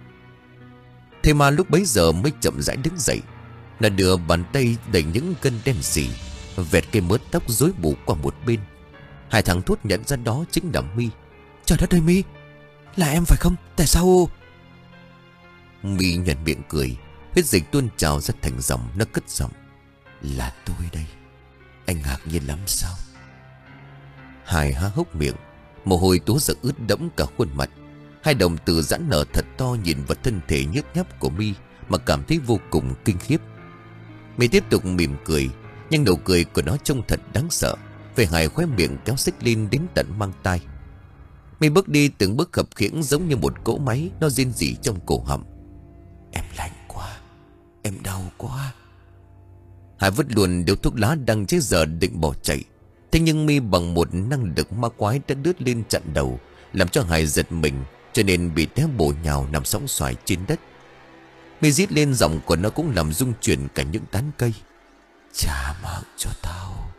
Thế mà lúc bấy giờ mới chậm rãi đứng dậy. Nó đưa bàn tay đẩy những gân đen xì, vẹt cây mớ tóc rối bù qua một bên. Hai thằng thốt nhận ra đó chính là My. Trời đất ơi My, là em phải không? Tại sao? My nhận miệng cười, huyết dịch tuôn trào ra thành dòng. Nó cất giọng. Là tôi đây. Anh ngạc nhiên lắm sao? Hải há hốc miệng, mồ hôi túa ra ướt đẫm cả khuôn mặt. Hai đồng tử giãn nở thật to nhìn vào thân thể nhức nháp của My mà cảm thấy vô cùng kinh khiếp. My tiếp tục mỉm cười, nhưng nụ cười của nó trông thật đáng sợ. Về Hải khóe miệng kéo xích lên đến tận mang tai. My bước đi từng bước khập khiễng giống như một cỗ máy. Nó rên rỉ trong cổ họng. Em lạnh quá, em đau quá. Hải vứt luôn điếu thuốc lá đang chết giờ định bỏ chạy. Thế nhưng My bằng một năng lực ma quái đã đứt lên chặn đầu, làm cho Hải giật mình, cho nên bị té bổ nhào nằm sóng xoài trên đất. My rít lên, giọng của nó cũng làm rung chuyển cả những tán cây. Trả mạng cho tao.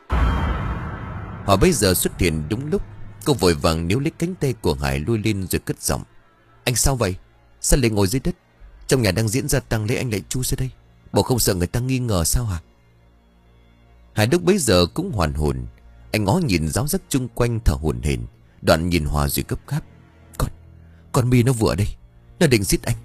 Họ bây giờ xuất hiện đúng lúc. Cô vội vàng níu lấy cánh tay của Hải lùi lên rồi cất giọng. Anh sao vậy? Sao lại ngồi dưới đất? Trong nhà đang diễn ra tang lễ anh lại chui ra đây. Bộ không sợ người ta nghi ngờ sao hả? Hải lúc bấy giờ cũng hoàn hồn. Anh ngó nhìn giáo giác chung quanh thở hổn hển, đoạn nhìn Hòa rồi gấp gáp. Con, con My nó vừa ở đây, nó định giết anh.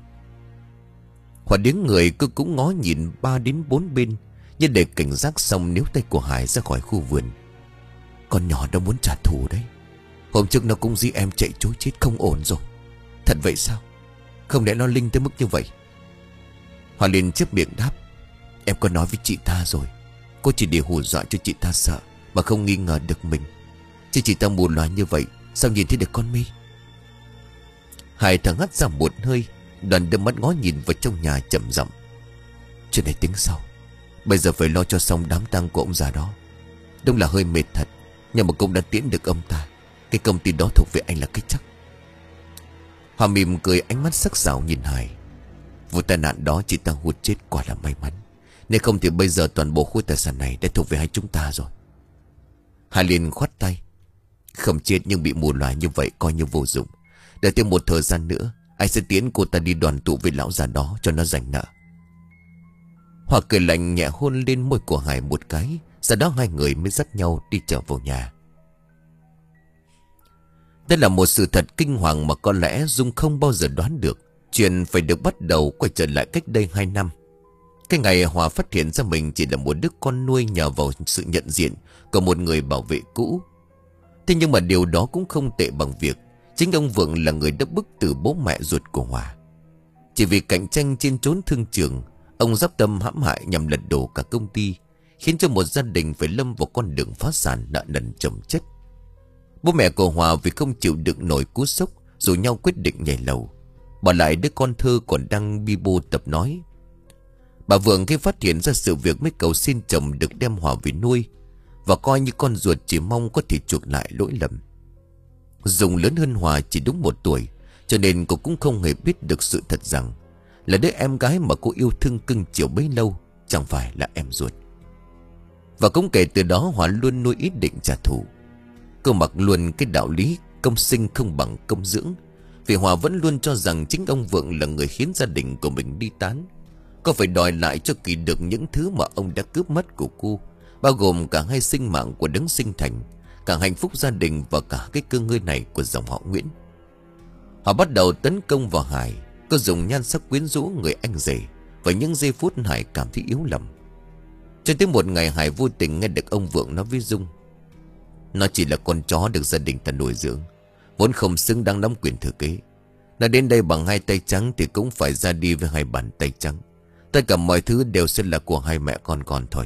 Hòa điếng người, cứ cũng ngó nhìn ba đến bốn bên, như để cảnh giác, xong níu tay của Hải ra khỏi khu vườn. Con nhỏ nó muốn trả thù đấy. Hôm trước nó cũng dí em chạy trối chết, không ổn rồi. Thật vậy sao? Không lẽ nó linh tới mức như vậy? Hòa liền chép miệng đáp. Em có nói với chị ta rồi. Cô chỉ để hù dọa cho chị ta sợ, mà không nghi ngờ được mình. Chứ chị ta mù loà như vậy, sao nhìn thấy được con My? Hải thở hắt ra một hơi, đoàn đưa mắt ngó nhìn vào trong nhà chậm giọng. Chuyện này tính sau. Bây giờ phải lo cho xong đám tang của ông già đó. Đúng là hơi mệt thật, nhưng mà cũng đã tiễn được ông ta. Cái công ty đó thuộc về anh là cái chắc. Hòa mỉm cười, ánh mắt sắc sảo nhìn Hải. Vụ tai nạn đó chị ta hụt chết quả là may mắn. Nếu không thì bây giờ toàn bộ khối tài sản này đã thuộc về hai chúng ta rồi. Hải liền khoát tay. Không chết nhưng bị mù loà như vậy coi như vô dụng. Đợi thêm một thời gian nữa, anh sẽ tiến cô ta đi đoàn tụ với lão già đó cho nó rảnh nợ. Hòa cười lạnh nhẹ hôn lên môi của Hải một cái. Sau đó hai người mới dắt nhau đi trở vào nhà. Đây là một sự thật kinh hoàng mà có lẽ Dung không bao giờ đoán được. Chuyện phải được bắt đầu quay trở lại cách đây hai năm. Cái ngày Hòa phát hiện ra mình chỉ là một đứa con nuôi nhờ vào sự nhận diện của một người bảo vệ cũ. Thế nhưng mà điều đó cũng không tệ bằng việc chính ông Vượng là người đã bức từ bố mẹ ruột của Hòa. Chỉ vì cạnh tranh trên chốn thương trường, ông dắp tâm hãm hại nhằm lật đổ cả công ty, khiến cho một gia đình phải lâm vào con đường phá sản nợ nần chồng chất. Bố mẹ của Hòa vì không chịu đựng nổi cú sốc, rủ nhau quyết định nhảy lầu, bỏ lại đứa con thơ còn đang bi bô tập nói. Bà Vượng khi phát hiện ra sự việc mới cầu xin chồng được đem Hòa về nuôi, và coi như con ruột, chỉ mong có thể chuộc lại lỗi lầm. Dung lớn hơn Hòa chỉ đúng một tuổi, cho nên cô cũng không hề biết được sự thật rằng là đứa em gái mà cô yêu thương cưng chiều bấy lâu chẳng phải là em ruột. Và cũng kể từ đó Hòa luôn nuôi ý định trả thù. Cô mặc luôn cái đạo lý công sinh không bằng công dưỡng, vì Hòa vẫn luôn cho rằng chính ông Vượng là người khiến gia đình của mình đi tán. Cô phải đòi lại cho kỳ được những thứ mà ông đã cướp mất của cô, bao gồm cả hai sinh mạng của đấng sinh thành, cả hạnh phúc gia đình và cả cái cơ ngơi này của dòng họ Nguyễn. Họ bắt đầu tấn công vào Hải. Cô dùng nhan sắc quyến rũ người anh rể, và những giây phút Hải cảm thấy yếu lòng. Cho tới một ngày Hải vô tình nghe được ông Vượng nói với Dung: nó chỉ là con chó được gia đình ta nuôi dưỡng, vốn không xứng đáng nắm quyền thừa kế. Nó đến đây bằng hai tay trắng thì cũng phải ra đi với hai bàn tay trắng. Tất cả mọi thứ đều sẽ là của hai mẹ con con thôi.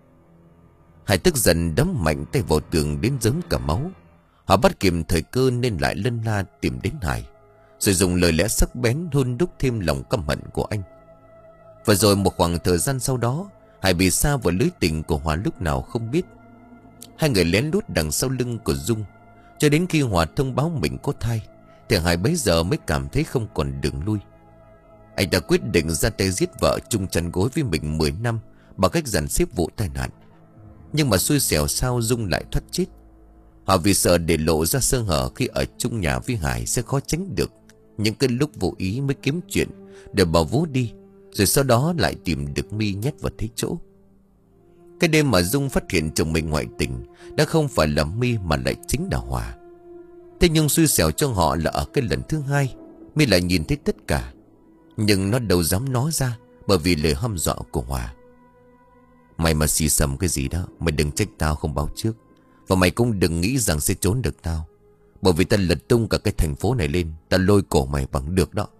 Hải tức giận đấm mạnh tay vào tường đến giớm cả máu. Họ bắt kịp thời cơ nên lại lân la tìm đến Hải, rồi dùng lời lẽ sắc bén hun đúc thêm lòng căm hận của anh. Và rồi một khoảng thời gian sau đó, Hải bị sa vào lưới tình của Hòa lúc nào không biết. Hai người lén lút đằng sau lưng của Dung, cho đến khi Hòa thông báo mình có thai, thì Hải bấy giờ mới cảm thấy không còn đường lui. Anh đã quyết định ra tay giết vợ chung chăn gối với mình mười năm bằng cách dàn xếp vụ tai nạn. Nhưng mà xui xẻo sao Dung lại thoát chết. Họ vì sợ để lộ ra sơ hở khi ở chung nhà với Hải sẽ khó tránh được những cái lúc vô ý mới kiếm chuyện để bảo vú đi, rồi sau đó lại tìm được Mi nhét vào thế chỗ. Cái đêm mà Dung phát hiện chồng mình ngoại tình đã không phải là Mi mà lại chính là Hòa. Thế nhưng xui xẻo cho họ là ở cái lần thứ hai Mi lại nhìn thấy tất cả, nhưng nó đâu dám nói ra bởi vì lời hăm dọa của Hòa. Mày mà xì xầm cái gì đó, mày đừng trách tao không báo trước. Và mày cũng đừng nghĩ rằng sẽ trốn được tao, bởi vì ta lật tung cả cái thành phố này lên, ta lôi cổ mày bằng được đó.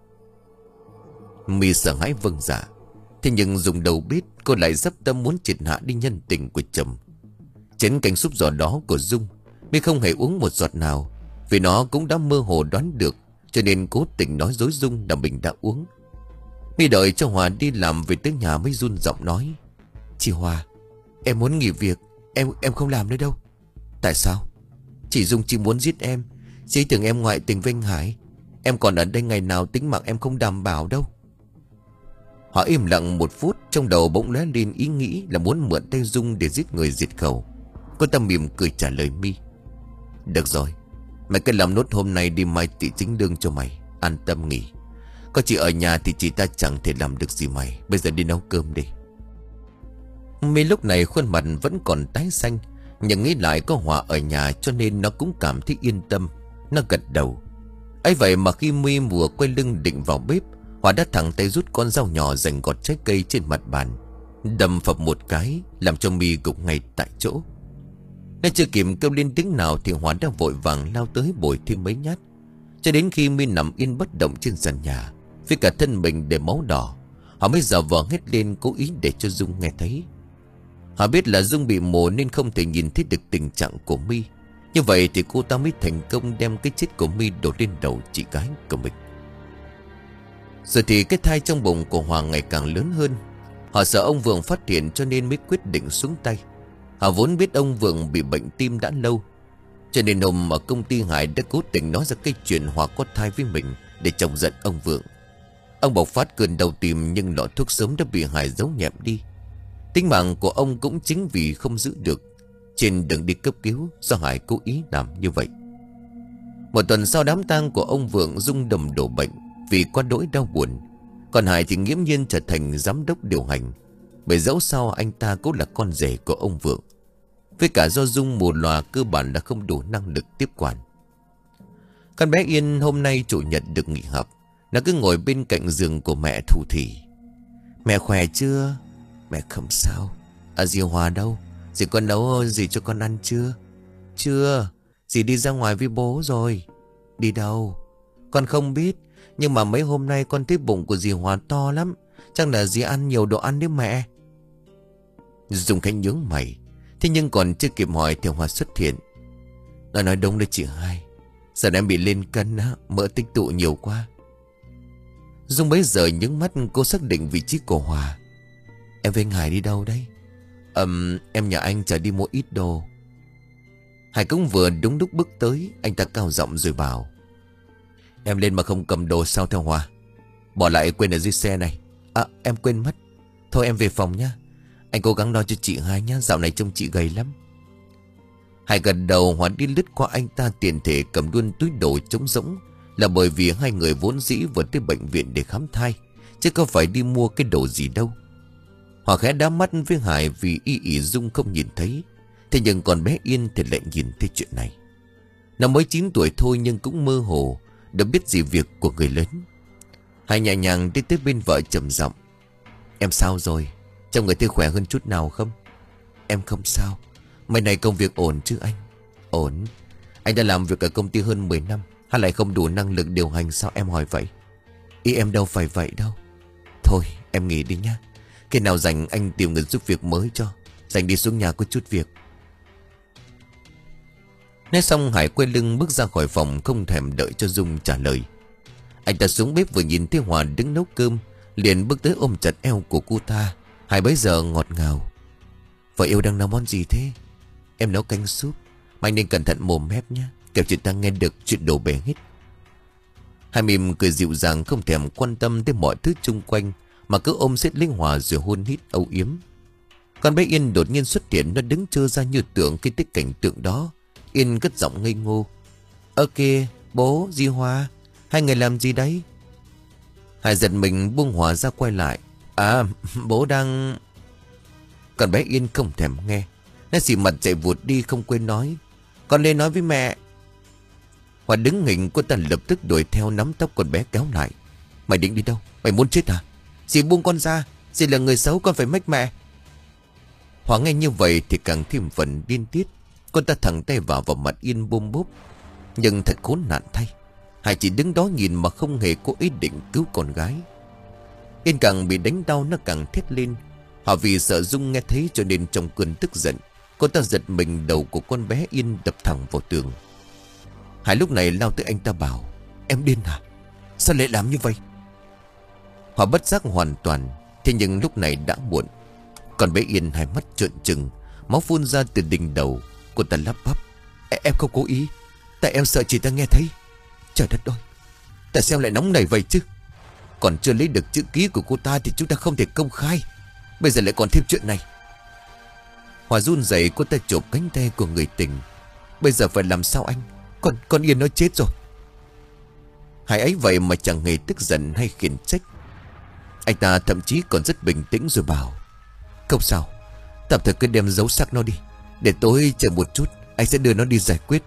Mi sợ hãi vâng dạ. Thế nhưng dùng đầu biết, cô lại dấp tâm muốn triệt hạ đi nhân tình của chồng. Chén canh súp giò đó của Dung, Mi không hề uống một giọt nào, vì nó cũng đã mơ hồ đoán được, cho nên cố tình nói dối Dung là mình đã uống. Mi đợi cho Hòa đi làm về tới nhà mới run giọng nói: chị Hòa, em muốn nghỉ việc, em em không làm nữa đâu. Tại sao? Chị Dung chỉ muốn giết em. Chị tưởng em ngoại tình với anh Hải. Em còn ở đây ngày nào tính mạng em không đảm bảo đâu. Họ im lặng một phút, trong đầu bỗng lóe lên ý nghĩ là muốn mượn tay Dung để giết người diệt khẩu. Cô ta mỉm cười trả lời Mi: được rồi, mày cứ làm nốt hôm nay đi, mai chị chính lương cho mày. An tâm nghỉ. Có chị ở nhà thì chị ta chẳng thể làm được gì mày. Bây giờ đi nấu cơm đi. Mi lúc này khuôn mặt vẫn còn tái xanh, nhưng nghĩ lại có Hòa ở nhà cho nên nó cũng cảm thấy yên tâm. Nó gật đầu. ấy vậy mà khi Mi vừa quay lưng định vào bếp, Hòa đã thẳng tay rút con dao nhỏ rành gọt trái cây trên mặt bàn, đâm phập một cái làm cho Mi gục ngay tại chỗ. Nó chưa kịp kêu lên tiếng nào thì Hòa đã vội vàng lao tới bồi thêm mấy nhát, cho đến khi Mi nằm yên bất động trên sàn nhà với cả thân mình để máu đỏ, họ mới giả vờ hét lên cố ý để cho Dung nghe thấy. Họ biết là Dung bị mù nên không thể nhìn thấy được tình trạng của Mi. Như vậy thì cô ta mới thành công đem cái chết của Mi đổ lên đầu chị gái của mình. Rồi thì cái thai trong bụng của Hoàng ngày càng lớn hơn. Họ sợ ông Vượng phát hiện cho nên mới quyết định xuống tay. Họ vốn biết ông Vượng bị bệnh tim đã lâu, cho nên hôm ở công ty Hải đã cố tình nói ra cái chuyện Hòa có thai với mình để chọc giận ông Vượng. Ông bộc phát cơn đau tim, nhưng lọ thuốc sớm đã bị Hải giấu nhẹm đi. Tính mạng của ông cũng chính vì không giữ được trên đường đi cấp cứu do Hải cố ý làm như vậy. Một tuần sau đám tang của ông Vượng, Dung đầm đổ bệnh vì quá đỗi đau buồn. Còn Hải thì nghiễm nhiên trở thành giám đốc điều hành, bởi dẫu sao anh ta cũng là con rể của ông Vượng. Với cả do Dung mù lòa cơ bản là không đủ năng lực tiếp quản. Con bé Yên hôm nay chủ nhật được nghỉ học, nó cứ ngồi bên cạnh giường của mẹ thủ thỉ: mẹ khỏe chưa? Mẹ không sao. À dì Hòa đâu? Dì con nấu gì cho con ăn chưa? Chưa. Dì đi ra ngoài với bố rồi. Đi đâu? Con không biết, nhưng mà mấy hôm nay con thấy bụng của dì Hòa to lắm. Chắc là dì ăn nhiều đồ ăn đấy mẹ. Dung Khánh nhướng mày. Thế nhưng còn chưa kịp hỏi thì Hòa xuất hiện. Nó nói đúng đấy chị hai. Giờ em bị lên cân á, mỡ tích tụ nhiều quá. Dung bấy giờ nhướng mắt cô xác định vị trí của Hòa. Em với Hải đi đâu đấy? Ừm, em nhờ anh chở đi mua ít đồ. Hải cũng vừa đúng lúc bước tới. Anh ta cao giọng rồi bảo. Em lên mà không cầm đồ sao theo Hòa? Bỏ lại quên ở dưới xe này. À em quên mất. Thôi em về phòng nhá. Anh cố gắng lo cho chị hai nhá. Dạo này trông chị gầy lắm. Hải gật đầu. Hòa đi lướt qua anh ta, tiện thể cầm luôn túi đồ trống rỗng. Là bởi vì hai người vốn dĩ vừa tới bệnh viện để khám thai, chứ không phải đi mua cái đồ gì đâu. Hòa khẽ đá mắt với Hải vì y ỉ Dung không nhìn thấy. Thế nhưng còn bé Yên thì lại nhìn thấy chuyện này. Nó mới chín tuổi thôi nhưng cũng mơ hồ, đã biết gì việc của người lớn. Hải nhẹ nhàng đi tới bên vợ trầm giọng. Em sao rồi? Trong người thấy khỏe hơn chút nào không? Em không sao. Mấy này công việc ổn chứ anh? Ổn. Anh đã làm việc ở công ty hơn mười năm. Hay lại không đủ năng lực điều hành sao em hỏi vậy? Ý em đâu phải vậy đâu. Thôi em nghỉ đi nhá. Khi nào rảnh anh tìm người giúp việc mới cho. Rảnh đi xuống nhà có chút việc. Nói xong Hải quay lưng bước ra khỏi phòng, không thèm đợi cho Dung trả lời. Anh ta xuống bếp vừa nhìn thấy Hòa đứng nấu cơm, liền bước tới ôm chặt eo của cô ta. Hải bấy giờ ngọt ngào. Vợ yêu đang nấu món gì thế? Em nấu canh súp. Mà anh nên cẩn thận mồm mép nhé, kẻo chị ta nghe được chuyện đổ bể hết. Hải mỉm cười dịu dàng, không thèm quan tâm tới mọi thứ chung quanh, mà cứ ôm siết lấy Hòa rồi hôn hít âu yếm. Con bé Yên đột nhiên xuất hiện. Nó đứng trơ ra như tượng khi thấy cảnh tượng đó. Yên cất giọng ngây ngô. Ơ kìa, bố, dì Hòa, hai người làm gì đấy? Hải giật mình buông Hòa ra quay lại. À, bố đang... Con bé Yên không thèm nghe. Nó xì mặt chạy vụt đi, không quên nói. Con lên nói với mẹ. Hòa đứng nghỉnh, cô ta lập tức đuổi theo nắm tóc con bé kéo lại. Mày định đi đâu? Mày muốn chết à? Dì buông con ra. Dì là người xấu, con phải mách mẹ. Hòa nghe như vậy thì càng thêm phần điên tiết. Con ta thẳng tay vào vào mặt Yên bôm bốp. Nhưng thật khốn nạn thay, Hải chỉ đứng đó nhìn mà không hề có ý định cứu con gái. Yên càng bị đánh đau, nó càng thét lên. Họ vì sợ Dung nghe thấy cho nên trong cơn tức giận, con ta giật mình, đầu của con bé Yên đập thẳng vào tường. Hải lúc này lao tới anh ta bảo. Em điên hả? Sao lại làm như vậy? Họ bất giác hoàn toàn. Thế nhưng lúc này đã muộn. Còn bé Yên hai mắt trợn trừng, máu phun ra từ đỉnh đầu. Cô ta lắp bắp. Em không cố ý. Tại em sợ chị ta nghe thấy. Trời đất ơi, tại sao lại nóng nảy vậy chứ? Còn chưa lấy được chữ ký của cô ta thì chúng ta không thể công khai. Bây giờ lại còn thêm chuyện này. Hòa run rẩy, cô ta chộp cánh tay của người tình. Bây giờ phải làm sao anh? Con, con Yên nó chết rồi. Hải ấy vậy mà chẳng hề tức giận hay khiển trách. Anh ta thậm chí còn rất bình tĩnh rồi bảo. Không sao, tạm thời cứ đem giấu xác nó đi. Để tối chờ một chút, anh sẽ đưa nó đi giải quyết.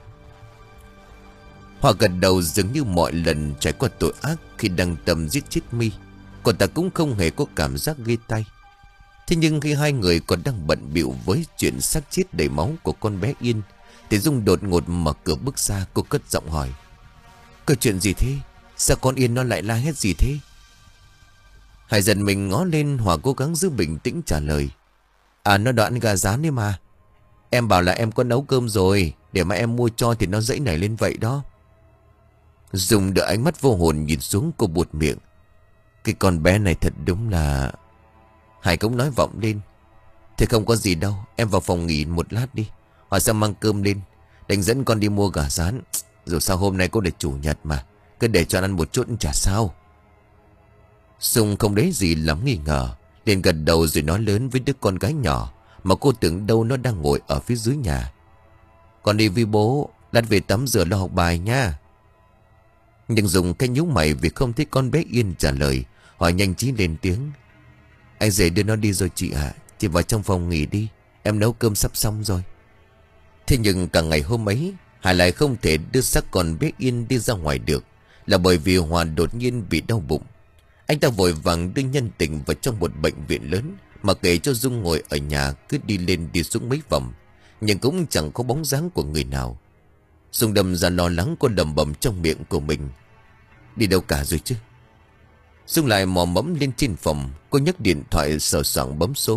Hòa gật đầu, dường như mọi lần trải qua tội ác khi đang tâm giết chết My, còn ta cũng không hề có cảm giác ghê tay. Thế nhưng khi hai người còn đang bận bịu với chuyện xác chết đầy máu của con bé Yên, thì Dung đột ngột mở cửa bước ra. Cô cất giọng hỏi. Có chuyện gì thế? Sao con Yên nó lại la hét gì thế? Hải giật mình ngó lên. Hòa cố gắng giữ bình tĩnh trả lời. À, nó đoạn gà rán đấy mà. Em bảo là em có nấu cơm rồi, để mà em mua cho thì nó dãy nảy lên vậy đó. Dung đợi ánh mắt vô hồn nhìn xuống, cô buột miệng. Cái con bé này thật đúng là... Hải cũng nói vọng lên. Thế không có gì đâu, em vào phòng nghỉ một lát đi. Họ sẽ mang cơm lên. Định dẫn con đi mua gà rán. Dù sao hôm nay có để chủ nhật mà, cứ để cho ăn một chút chả sao. Dung không đấy gì lắm nghi ngờ, liền gật đầu rồi nói lớn với đứa con gái nhỏ mà cô tưởng đâu nó đang ngồi ở phía dưới nhà. Con đi với bố, lát về tắm rửa lo học bài nha. Nhưng Dung cái nhíu mày vì không thấy con bé Yên trả lời. Hỏi nhanh trí lên tiếng. Anh rể đưa nó đi rồi chị ạ. À? Chị vào trong phòng nghỉ đi, em nấu cơm sắp xong rồi. Thế nhưng cả ngày hôm ấy Hải lại không thể đưa xác con bé Yên đi ra ngoài được, là bởi vì Hòa đột nhiên bị đau bụng. Anh ta vội vàng đưa nhân tình vào trong một bệnh viện lớn, mà kể cho Dung ngồi ở nhà cứ đi lên đi xuống mấy vòng, nhưng cũng chẳng có bóng dáng của người nào. Dung đâm ra lo lắng, cô lẩm bẩm trong miệng của mình. Đi đâu cả rồi chứ? Dung lại mò mẫm lên trên phòng. Cô nhấc điện thoại sờ soạng bấm số,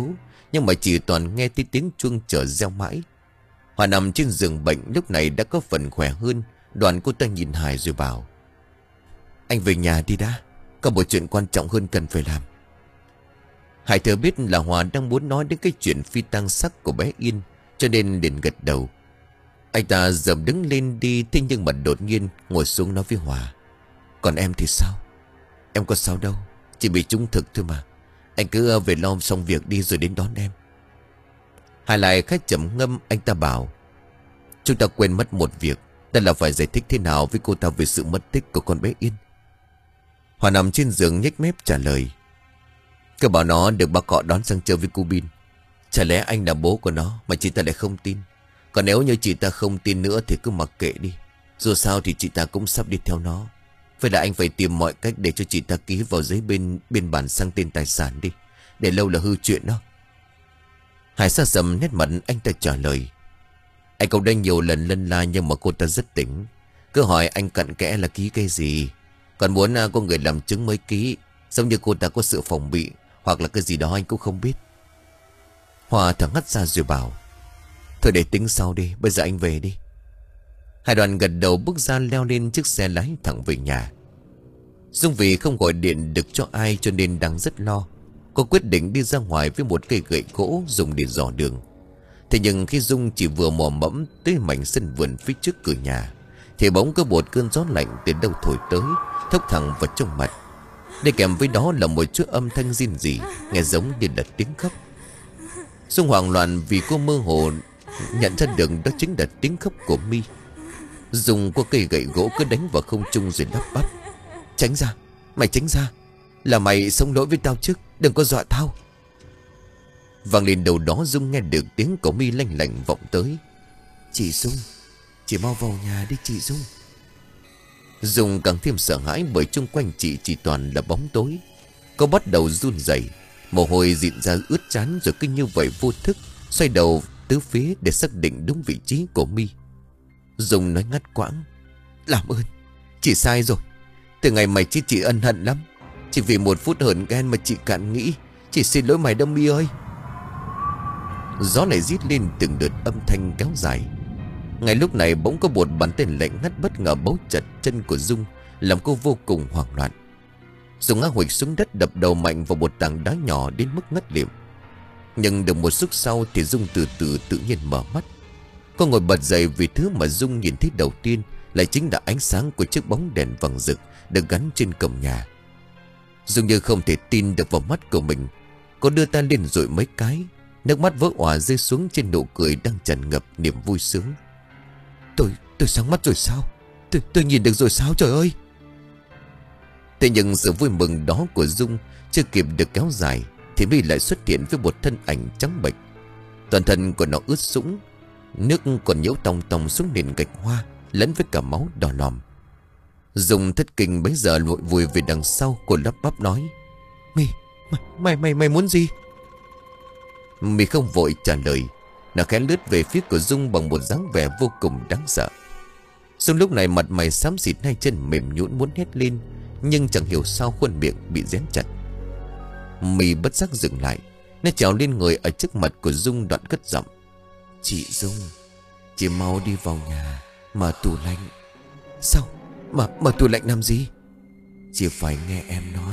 Nhưng mà chỉ toàn nghe thấy tiếng chuông chờ reo mãi. Hòa nằm trên giường bệnh lúc này đã có phần khỏe hơn. Đoàn cô ta nhìn Hải rồi bảo: Anh về nhà đi đã, có một chuyện quan trọng hơn cần phải làm. Hải thừa biết là Hòa đang muốn nói đến cái chuyện phi tang xác của bé Yên, cho nên liền gật đầu. Anh ta dầm đứng lên đi. Thế nhưng mà đột nhiên ngồi xuống nói với Hòa: Còn em thì sao? Em có sao đâu, chỉ bị trúng thực thôi mà. Anh cứ về lo xong việc đi rồi đến đón em. Hải lại khá trầm ngâm. Anh ta bảo: Chúng ta quên mất một việc, đó là phải giải thích thế nào với cô ta về sự mất tích của con bé Yên. Hòa nằm trên giường nhếch mép trả lời: Cứ bảo nó được bác họ đón sang chơi với cô Bin. Chả lẽ anh là bố của nó mà chị ta lại không tin? Còn nếu như chị ta không tin nữa thì cứ mặc kệ đi. Dù sao thì chị ta cũng sắp đi theo nó. Vậy là anh phải tìm mọi cách để cho chị ta ký vào giấy bên biên bản sang tên tài sản đi. Để lâu là hư chuyện đó. Hải xa sầm nét mặt. Anh ta trả lời: Anh cũng đã nhiều lần lân la nhưng mà cô ta rất tỉnh. Cứ hỏi anh cặn kẽ là ký cái gì. Còn muốn có người làm chứng mới ký. Giống như cô ta có sự phòng bị hoặc là cái gì đó anh cũng không biết. Hòa thở hắt ra rồi bảo: Thôi để tính sau đi, bây giờ anh về đi. Hải Đoàn gật đầu bước ra leo lên chiếc xe lái thẳng về nhà. Dung vì không gọi điện được cho ai cho nên đang rất lo. Cô quyết định đi ra ngoài với một cây gậy gỗ dùng để dò đường. Thế nhưng khi Dung chỉ vừa mò mẫm tới mảnh sân vườn phía trước cửa nhà thì bỗng có một cơn gió lạnh từ đâu thổi tới, thốc thẳng vào trong mặt. Đi kèm với đó là một chút âm thanh rên rỉ, nghe giống như là tiếng khóc. Dung hoảng loạn vì cô mơ hồ nhận ra được đó chính là tiếng khóc của My. Dung qua cây gậy gỗ cứ đánh vào không trung rồi lắp bắp: Tránh ra, mày tránh ra. Là mày sống lỗi với tao chứ, đừng có dọa tao. Vang lên đầu đó Dung nghe được tiếng của My lanh lảnh vọng tới: Chị Dung, chị mau vào nhà đi chị Dung. Dung càng thêm sợ hãi bởi chung quanh chị chỉ toàn là bóng tối. Cô bắt đầu run rẩy, mồ hôi dịn ra ướt trán, rồi cứ như vậy vô thức xoay đầu tứ phía để xác định đúng vị trí của My. Dung nói ngắt quãng: Làm ơn, chị sai rồi. Từ ngày mày chết chị ân hận lắm. Chỉ vì một phút hờn ghen mà chị cạn nghĩ. Chị xin lỗi mày đâu My ơi. Gió lại rít lên từng đợt âm thanh kéo dài. Ngay lúc này bỗng có một bàn tay lạnh ngắt bất ngờ bấu chặt chân của Dung, làm cô vô cùng hoảng loạn. Dung ngã huỵch xuống đất, đập đầu mạnh vào một tảng đá nhỏ đến mức ngất lịm. Nhưng được một lúc sau thì Dung từ từ tự nhiên mở mắt. Cô ngồi bật dậy vì thứ mà Dung nhìn thấy đầu tiên lại chính là ánh sáng của chiếc bóng đèn vàng rực được gắn trên cổng nhà. Dung như không thể tin được vào mắt của mình. Cô đưa tay lên dụi mấy cái, nước mắt vỡ òa rơi xuống trên nụ cười đang tràn ngập niềm vui sướng. Tôi, tôi sáng mắt rồi sao? Tôi, tôi nhìn được rồi sao trời ơi? Thế nhưng sự vui mừng đó của Dung chưa kịp được kéo dài thì My lại xuất hiện với một thân ảnh trắng bệch. Toàn thân của nó ướt sũng, nước còn nhiễu tòng tòng xuống nền gạch hoa lẫn với cả máu đỏ lòm. Dung thất kinh bấy giờ lội vùi về đằng sau. Cô lắp bắp nói: My, mày, mày, mày, mày muốn gì? My không vội trả lời. Nó khẽ lướt về phía của Dung bằng một dáng vẻ vô cùng đáng sợ. Dung lúc này mặt mày xám xịt, hai chân mềm nhũn muốn hét lên, nhưng chẳng hiểu sao khuôn miệng bị dán chặt. My bất giác dừng lại. Nó trèo lên người ở trước mặt của Dung, đoạn cất giọng: Chị Dung, chị mau đi vào nhà mở tủ lạnh. Sao? Mà mở tủ lạnh làm gì? Chị phải nghe em nói.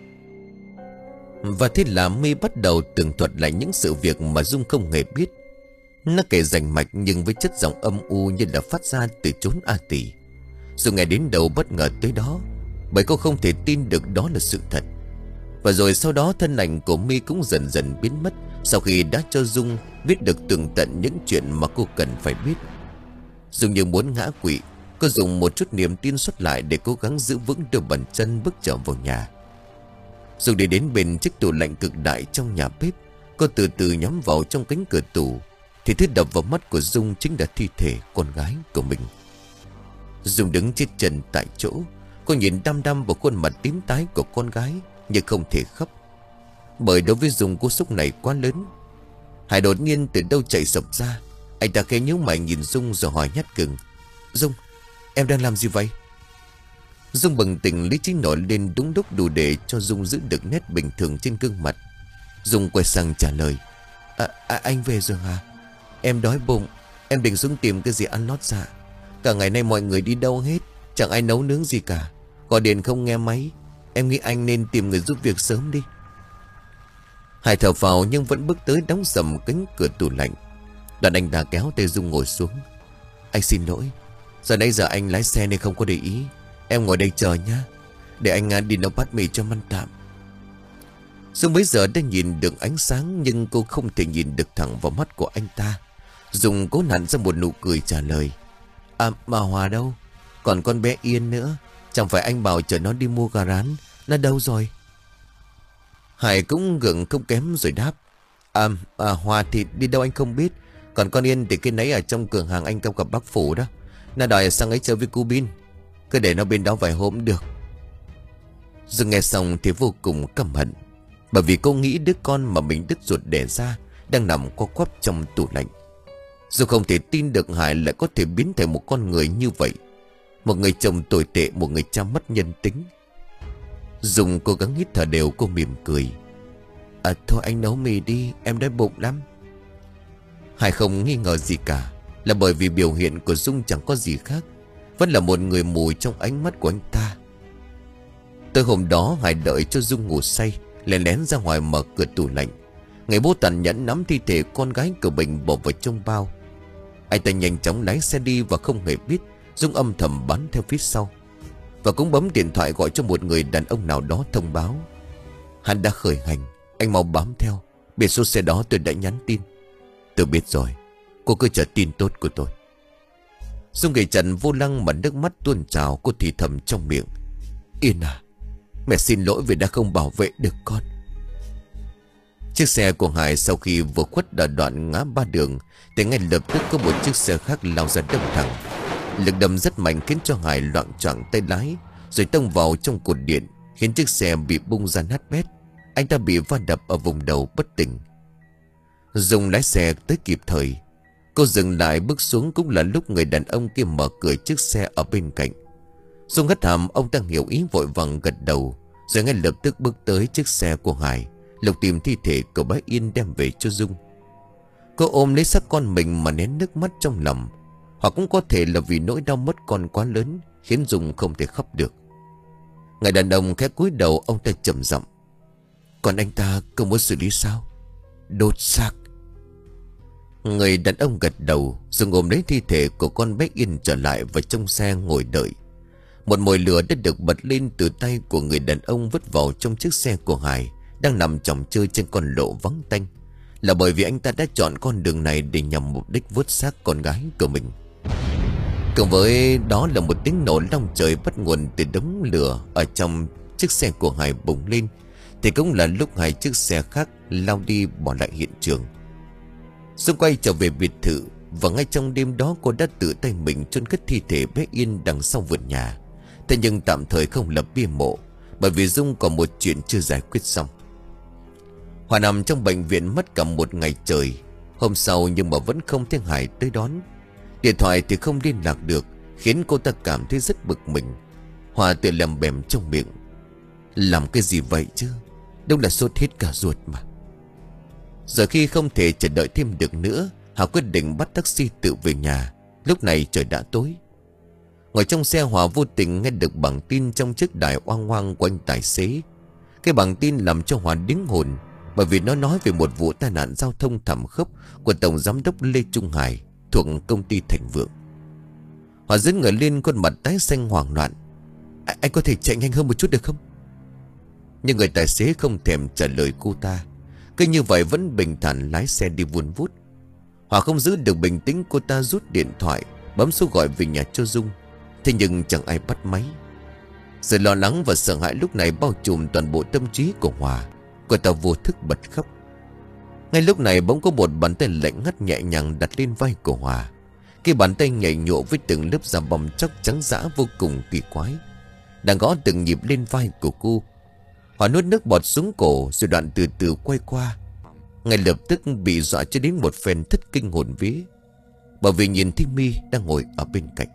Và thế là My bắt đầu tường thuật lại những sự việc mà Dung không hề biết. Nó kể rành mạch nhưng với chất giọng âm u như là phát ra từ chốn A Tỳ. Dung nghe đến đầu bất ngờ tới đó, bởi cô không thể tin được đó là sự thật. Và rồi sau đó thân ảnh của My cũng dần dần biến mất, sau khi đã cho Dung biết được tường tận những chuyện mà cô cần phải biết. Dung như muốn ngã quỵ, cô dùng một chút niềm tin xuất lại để cố gắng giữ vững đôi bàn chân bước trở vào nhà. Dung đi đến bên chiếc tủ lạnh cực đại trong nhà bếp. Cô từ từ nhắm vào trong cánh cửa tủ, thì thứ đập vào mắt của Dung chính là thi thể con gái của mình. Dung đứng chết chân tại chỗ. Cô nhìn đăm đăm vào khuôn mặt tím tái của con gái nhưng không thể khóc, bởi đối với Dung cú sốc này quá lớn. Hải đột nhiên từ đâu chạy sộc ra. Anh ta khẽ nhíu mày nhìn Dung rồi hỏi nhát gừng: Dung, em đang làm gì vậy? Dung bừng tỉnh lý trí nổi lên đúng lúc đủ để cho Dung giữ được nét bình thường trên gương mặt. Dung quay sang trả lời: à, à, Anh về rồi hả? Em đói bụng. Em định xuống tìm cái gì ăn lót dạ. Cả ngày nay mọi người đi đâu hết, chẳng ai nấu nướng gì cả. Gọi điện không nghe máy. Em nghĩ anh nên tìm người giúp việc sớm đi. Hải thở phào nhưng vẫn bước tới đóng sầm cánh cửa tủ lạnh. Đoạn anh ta kéo tay Dung ngồi xuống. Anh xin lỗi, giờ nãy giờ anh lái xe nên không có để ý. Em ngồi đây chờ nhá, để anh đi nấu bát mì cho Măn tạm. Dung bấy giờ đã nhìn được ánh sáng, nhưng cô không thể nhìn được thẳng vào mắt của anh ta. Dung cố nặn ra một nụ cười trả lời. À mà Hòa đâu? Còn con bé Yên nữa. Chẳng phải anh bảo chở nó đi mua gà rán, nó đâu rồi? Hải cũng gượng không kém rồi đáp. À, à Hòa thì đi đâu anh không biết. Còn con Yên thì cái nấy ở trong cửa hàng anh trong gặp bác Phủ đó. Nó đòi sang ấy chơi với cô Bin. Cứ để nó bên đó vài hôm được. Dung nghe xong thì vô cùng căm hận, bởi vì cô nghĩ đứa con mà mình đứt ruột đẻ ra đang nằm co quắp trong tủ lạnh. Dù không thể tin được Hải lại có thể biến thành một con người như vậy. Một người chồng tồi tệ, một người cha mất nhân tính. Dung cố gắng hít thở đều, cô mỉm cười. À thôi anh nấu mì đi, em đói bụng lắm. Hải không nghi ngờ gì cả, là bởi vì biểu hiện của Dung chẳng có gì khác, vẫn là một người mù trong ánh mắt của anh ta. Tới hôm đó Hải đợi cho Dung ngủ say, lén lén ra ngoài mở cửa tủ lạnh. Người bố tàn nhẫn nắm thi thể con gái của mình bỏ vào trong bao. Anh ta nhanh chóng lái xe đi và không hề biết Dung âm thầm bám theo phía sau, và cũng bấm điện thoại gọi cho một người đàn ông nào đó thông báo. Hắn đã khởi hành, anh mau bám theo. Biển số xe đó tôi đã nhắn tin. Tôi biết rồi, cô cứ chờ tin tốt của tôi. Dung gầy trần vô lăng mà nước mắt tuôn trào. Cô thì thầm trong miệng. Yên à, mẹ xin lỗi vì đã không bảo vệ được con. Chiếc xe của Hải sau khi vừa khuất ở đoạn ngã ba đường thì ngay lập tức có một chiếc xe khác lao ra đâm thẳng. Lực đâm rất mạnh khiến cho Hải loạng choạng tay lái, rồi tông vào trong cột điện, khiến chiếc xe bị bung ra nát bét. Anh ta bị va đập ở vùng đầu bất tỉnh. Dung lái xe tới kịp thời. Cô dừng lại bước xuống cũng là lúc người đàn ông kia mở cửa chiếc xe ở bên cạnh. Dung hất hàm, ông ta hiểu ý vội vàng gật đầu, rồi ngay lập tức bước tới chiếc xe của Hải, lục tìm thi thể của bé Yên đem về cho Dung. Cô ôm lấy xác con mình mà nén nước mắt trong lòng, hoặc cũng có thể là vì nỗi đau mất con quá lớn khiến Dung không thể khóc được. Người đàn ông khẽ cúi đầu, ông ta trầm giọng. Còn anh ta không muốn xử lý sao? Đốt xác. Người đàn ông gật đầu, Dung ôm lấy thi thể của con bé Yên trở lại vào trong xe ngồi đợi. Một mồi lửa đã được bật lên từ tay của người đàn ông vứt vào trong chiếc xe của Hải đang nằm chòng chơi trên con lộ vắng tanh, là bởi vì anh ta đã chọn con đường này để nhằm mục đích vớt xác con gái của mình. Cùng với đó là một tiếng nổ long trời bắt nguồn từ đống lửa ở trong chiếc xe của Hải bùng lên, thì cũng là lúc hai chiếc xe khác lao đi bỏ lại hiện trường. Dung quay trở về biệt thự, và ngay trong đêm đó cô đã tự tay mình chôn cất thi thể bé Yên đằng sau vườn nhà. Thế nhưng tạm thời không lập bia mộ, bởi vì Dung còn một chuyện chưa giải quyết xong. Hòa nằm trong bệnh viện mất cả một ngày trời. Hôm sau nhưng mà vẫn không thấy Hải tới đón. Điện thoại thì không liên lạc được, khiến cô ta cảm thấy rất bực mình. Hòa tự lầm bèm trong miệng. Làm cái gì vậy chứ? Đâu là sốt hết cả ruột mà. Giờ khi không thể chờ đợi thêm được nữa, Hà quyết định bắt taxi tự về nhà. Lúc này trời đã tối. Ngồi trong xe, Hòa vô tình nghe được bản tin trong chiếc đài oang oang của anh tài xế. Cái bản tin làm cho Hòa đứng hồn, bởi vì nó nói về một vụ tai nạn giao thông thảm khốc của Tổng Giám đốc Lê Trung Hải thuộc công ty Thành Vượng. Hòa dẫn người lên, khuôn mặt tái xanh hoảng loạn. À, anh có thể chạy nhanh hơn một chút được không? Nhưng người tài xế không thèm trả lời cô ta, cứ như vậy vẫn bình thản lái xe đi vun vút. Hòa không giữ được bình tĩnh, cô ta rút điện thoại bấm số gọi về nhà cho Dung. Thế nhưng chẳng ai bắt máy. Sự lo lắng và sợ hãi lúc này bao trùm toàn bộ tâm trí của Hòa. Cô ta vô thức bật khóc. Ngay lúc này bỗng có một bàn tay lạnh ngắt nhẹ nhàng đặt lên vai của Hòa. Cái bàn tay nhảy nhộ với từng lớp da bầm chóc trắng dã vô cùng kỳ quái, đang gõ từng nhịp lên vai của cô. Hòa nuốt nước bọt xuống cổ, rồi đoạn từ từ quay qua. Ngay lập tức bị dọa cho đến một phen thất kinh hồn vía, bởi vì nhìn thấy My đang ngồi ở bên cạnh.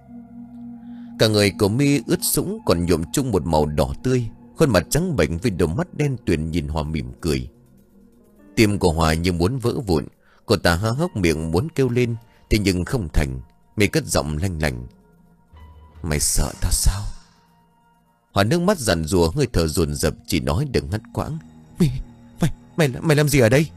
Cả người của My ướt sũng, còn nhuộm chung một màu đỏ tươi, khuôn mặt trắng bệch với đôi mắt đen tuyền nhìn Hòa mỉm cười. Tim của Hòa như muốn vỡ vụn. Cô ta há hốc miệng muốn kêu lên, thế nhưng không thành. My cất giọng lanh lành: "Mày sợ tao sao?" Hòa nước mắt giàn rùa, hơi thở dồn dập, chỉ nói đừng ngắt quãng: "My, mày, mày, mày làm gì ở đây?"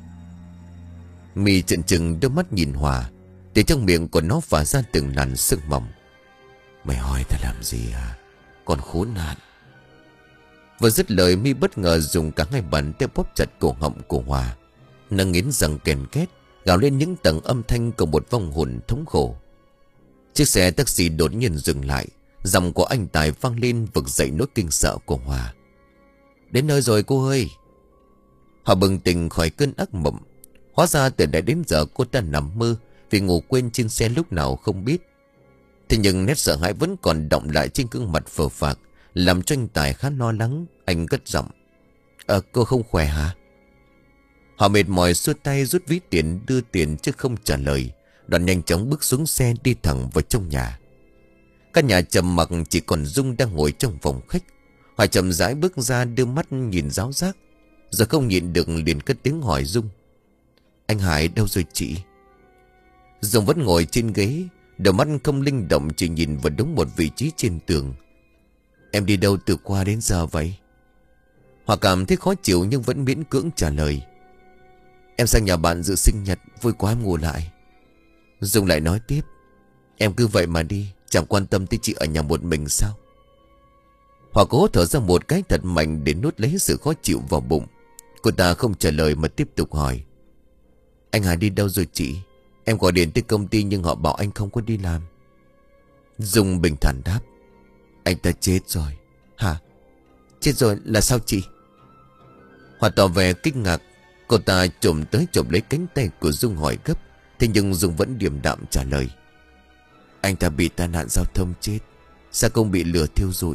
My trợn trừng đôi mắt nhìn Hòa, thì trong miệng của nó phả ra từng làn sương mỏng: "Mày hỏi tao làm gì à, còn khốn nạn." Vừa dứt lời, My bất ngờ dùng cả hai bàn tay bóp chặt cổ họng của Hòa. Nó nghiến răng kèn két, gào lên những tầng âm thanh của một vong hồn thống khổ. Chiếc xe taxi đột nhiên dừng lại. Giọng của anh Tài vang lên vực dậy nỗi kinh sợ của Hòa: "Đến nơi rồi cô ơi." Hòa bừng tỉnh khỏi cơn ác mộng. Hóa ra từ nãy đến giờ cô ta nằm mơ, vì ngủ quên trên xe lúc nào không biết. Thế nhưng nét sợ hãi vẫn còn đọng lại trên gương mặt phờ phạc, làm cho anh Tài khá lo lắng. Anh cất giọng: "Ờ cô không khỏe hả?" Họ mệt mỏi xua tay rút ví tiền đưa tiền chứ không trả lời. Đoạn nhanh chóng bước xuống xe đi thẳng vào trong nhà. Căn nhà trầm mặc, chỉ còn Dung đang ngồi trong phòng khách. Hoài chậm rãi bước ra, đưa mắt nhìn ráo rác, rồi không nhịn được liền cất tiếng hỏi Dung: "Anh Hải đâu rồi chị?" Dung vẫn ngồi trên ghế, đôi mắt không linh động, chỉ nhìn vào đúng một vị trí trên tường. "Em đi đâu từ qua đến giờ vậy?" Hòa cảm thấy khó chịu nhưng vẫn miễn cưỡng trả lời: "Em sang nhà bạn dự sinh nhật, vui quá em ngủ lại." Dung lại nói tiếp: "Em cứ vậy mà đi, chẳng quan tâm tới chị ở nhà một mình sao?" Hòa cố thở ra một cái thật mạnh để nuốt lấy sự khó chịu vào bụng. Cô ta không trả lời mà tiếp tục hỏi: "Anh Hải đi đâu rồi chị? Em gọi điện tới công ty nhưng họ bảo anh không có đi làm." Dung bình thản đáp: "Anh ta chết rồi." "Hả? Chết rồi là sao chị?" Hòa tỏ vẻ kinh ngạc. Cô ta trồm tới chộp lấy cánh tay của Dung hỏi gấp. Thế nhưng Dung vẫn điềm đạm trả lời: "Anh ta bị tai nạn giao thông chết. Sao không bị lửa thiêu rụi?"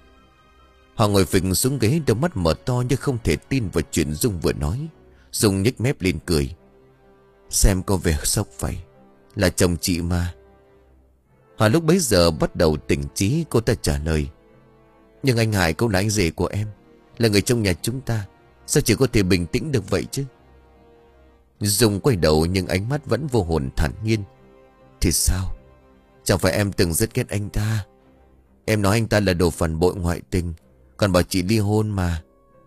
Họ ngồi phịch xuống ghế, đôi mắt mở to như không thể tin vào chuyện Dung vừa nói. Dung nhếch mép lên cười: "Xem có vẻ sốc vậy. Là chồng chị mà." Hòa lúc bấy giờ bắt đầu tỉnh trí. Cô ta trả lời: "Nhưng anh Hải cũng là anh rể của em, là người trong nhà chúng ta. Sao chỉ có thể bình tĩnh được vậy chứ?" Dung quay đầu nhưng ánh mắt vẫn vô hồn thản nhiên: "Thì sao? Chẳng phải em từng rất ghét anh ta. Em nói anh ta là đồ phản bội ngoại tình, còn bảo chị ly hôn mà."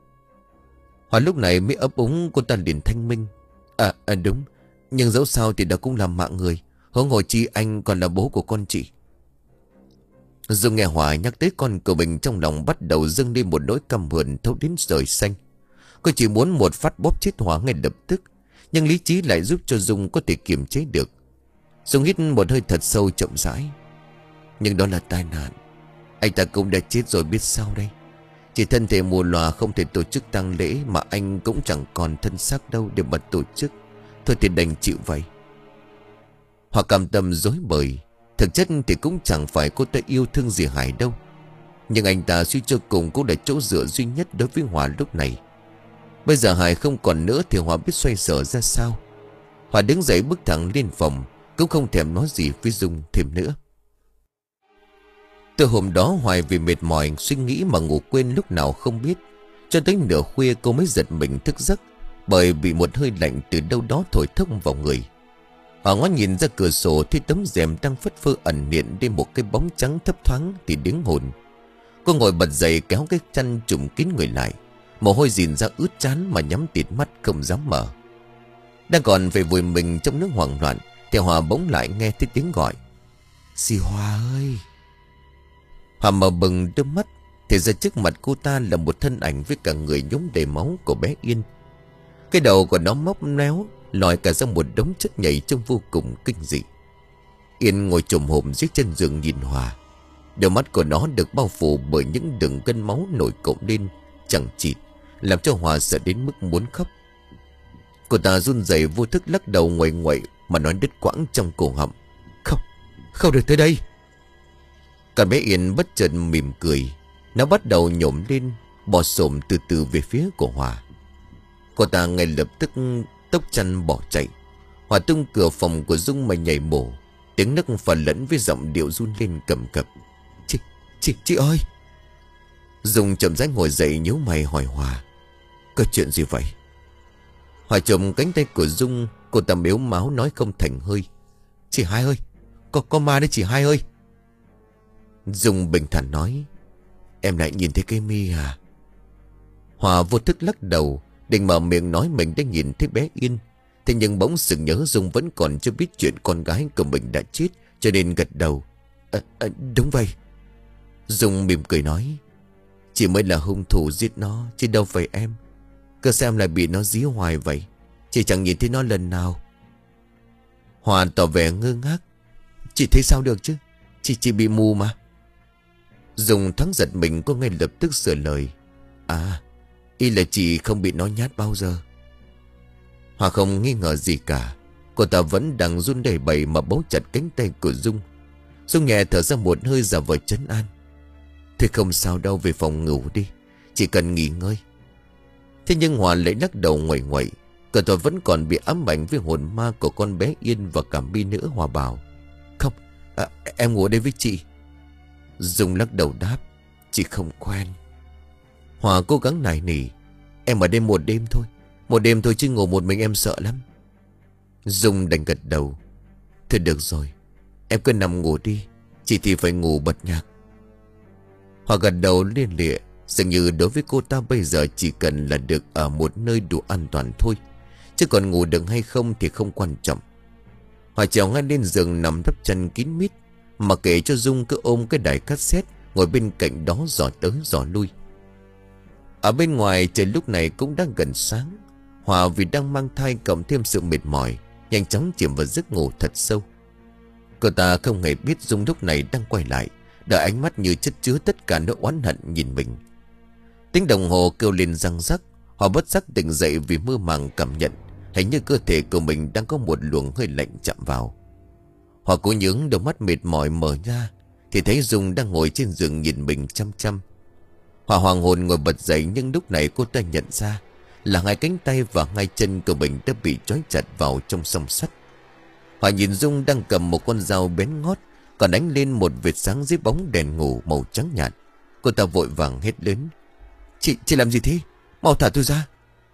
Hòa lúc này mới ấp úng. Cô ta liền thanh minh: À, à đúng, nhưng dẫu sao thì đó cũng là mạng người. Huống hồ chi anh còn là bố của con chị." Dung nghe Hòa nhắc tới con của mình, trong lòng bắt đầu dâng lên một nỗi căm hờn thấu đến trời xanh. Cô chỉ muốn một phát bóp chết Hòa ngay lập tức, nhưng lý trí lại giúp cho Dung có thể kiềm chế được. Dung hít một hơi thật sâu chậm rãi: "Nhưng đó là tai nạn. Anh ta cũng đã chết rồi, biết sao đây. Chỉ thân thể mù lòa không thể tổ chức tang lễ, mà anh cũng chẳng còn thân xác đâu để mà tổ chức. Thôi thì đành chịu vậy." Hòa cảm tâm dối bời. Thực chất thì cũng chẳng phải cô ta yêu thương gì Hải đâu, nhưng anh ta suy cho cùng cũng là chỗ dựa duy nhất đối với Hòa lúc này. Bây giờ Hải không còn nữa thì Hòa biết xoay sở ra sao. Hòa đứng dậy bước thẳng lên phòng, cũng không thèm nói gì với Dung thêm nữa. Từ hôm đó Hoài vì mệt mỏi suy nghĩ mà ngủ quên lúc nào không biết. Cho tới nửa khuya cô mới giật mình thức giấc, bởi bị một hơi lạnh từ đâu đó thổi thông vào người. Họ ngó nhìn ra cửa sổ, thấy tấm rèm đang phất phơ ẩn hiện đến một cái bóng trắng thấp thoáng thì điếng hồn. Cô ngồi bật dậy, kéo cái chăn trùm kín người lại, mồ hôi dìn ra ướt trán mà nhắm tịt mắt không dám mở. Đang còn về vùi mình trong nước hoảng loạn thì Hòa bỗng lại nghe thấy tiếng gọi: "Dì Hòa ơi!" Hòa mở bừng đôi mắt, thì ra trước mặt cô ta là một thân ảnh với cả người nhúng đầy máu của bé Yên. Cái đầu của nó móc méo, lòi cả ra một đống chất nhầy trông vô cùng kinh dị. Yên ngồi chồm hổm dưới chân giường nhìn Hòa. Đôi mắt của nó được bao phủ bởi những đường gân máu nổi cộm lên chẳng chịt, làm cho Hòa sợ đến mức muốn khóc. Cô ta run rẩy vô thức lắc đầu nguậy nguậy mà nói đứt quãng trong cổ họng: "Không, không được tới đây." Còn bé Yên bất chợt mỉm cười. Nó bắt đầu nhổm lên, bò xổm từ từ về phía của Hòa. Cô ta ngay lập tức tốc chăn bỏ chạy. Hòa tung cửa phòng của Dung mà nhảy bổ, tiếng nấc pha lẫn với giọng điệu run lên cầm cập: Chị, chị, chị ơi!" Dung chậm rãi ngồi dậy nhíu mày hỏi Hòa: "Có chuyện gì vậy?" Hòa chồm cánh tay của Dung. Cô ta mếu máo nói không thành hơi. Chị Hai ơi, Có, có ma đấy chị Hai ơi. Dung bình thản nói. Em lại nhìn thấy cái mi à? Hòa vô thức lắc đầu, định mở miệng nói mình đã nhìn thấy bé Yên. Thế nhưng bỗng sực nhớ Dung vẫn còn chưa biết chuyện con gái của mình đã chết, cho nên gật đầu. À, à, đúng vậy. Dung mỉm cười nói. Chị mới là hung thủ giết nó, chứ đâu phải em. Cơ xem lại bị nó dí hoài vậy. Chị chẳng nhìn thấy nó lần nào. Hòa tỏ vẻ ngơ ngác. Chị thấy sao được chứ? Chị chỉ bị mù mà. Dung thoáng giật mình, cô ngay lập tức sửa lời. À, ý là chị không bị nó nhát bao giờ. Hòa không nghi ngờ gì cả. Cô ta vẫn đang run đẩy bẩy mà bấu chặt cánh tay của Dung. Dung nhẹ thở ra một hơi giả vờ trấn an. Thôi không sao đâu, về phòng ngủ đi, chỉ cần nghỉ ngơi. Thế nhưng Hòa lại lắc đầu nguậy nguậy. Cậu ta vẫn còn bị ám ảnh với hồn ma của con bé Yên và cả mi nữa. Hòa bảo. Không, à, em ngủ ở đây với chị. Dung lắc đầu đáp. Chị không quen. Hòa cố gắng nài nỉ. Em ở đây một đêm thôi. Một đêm thôi chứ ngủ một mình em sợ lắm. Dung đành gật đầu. Thôi được rồi, em cứ nằm ngủ đi, chị thì phải ngủ bật nhạc. Hòa gật đầu liên lịa. Dường như đối với cô ta bây giờ chỉ cần là được ở một nơi đủ an toàn thôi, chứ còn ngủ được hay không thì không quan trọng. Hòa trèo ngay lên giường nằm đắp chân kín mít, mà kể cho Dung cứ ôm cái đài cassette ngồi bên cạnh đó dò tới dò lui. Ở bên ngoài trời lúc này cũng đang gần sáng. Hòa vì đang mang thai cộng thêm sự mệt mỏi, nhanh chóng chìm vào giấc ngủ thật sâu. Cô ta không hề biết Dung lúc này đang quay lại, đợi ánh mắt như chất chứa tất cả nỗi oán hận nhìn mình. Tiếng đồng hồ kêu lên răng rắc. Hòa bất giác tỉnh dậy vì mơ màng cảm nhận hình như cơ thể của mình đang có một luồng hơi lạnh chạm vào. Hòa cố nhướng đôi mắt mệt mỏi mở ra thì thấy Dung đang ngồi trên giường nhìn mình chăm chăm. Hòa hoàng hồn ngồi bật dậy, nhưng lúc này cô ta nhận ra là hai cánh tay và hai chân của mình đã bị trói chặt vào trong song sắt. Hòa nhìn Dung đang cầm một con dao bén ngót, còn đánh lên một vệt sáng dưới bóng đèn ngủ màu trắng nhạt. Cô ta vội vàng hét lớn. Chị, chị làm gì thế? Mau thả tôi ra.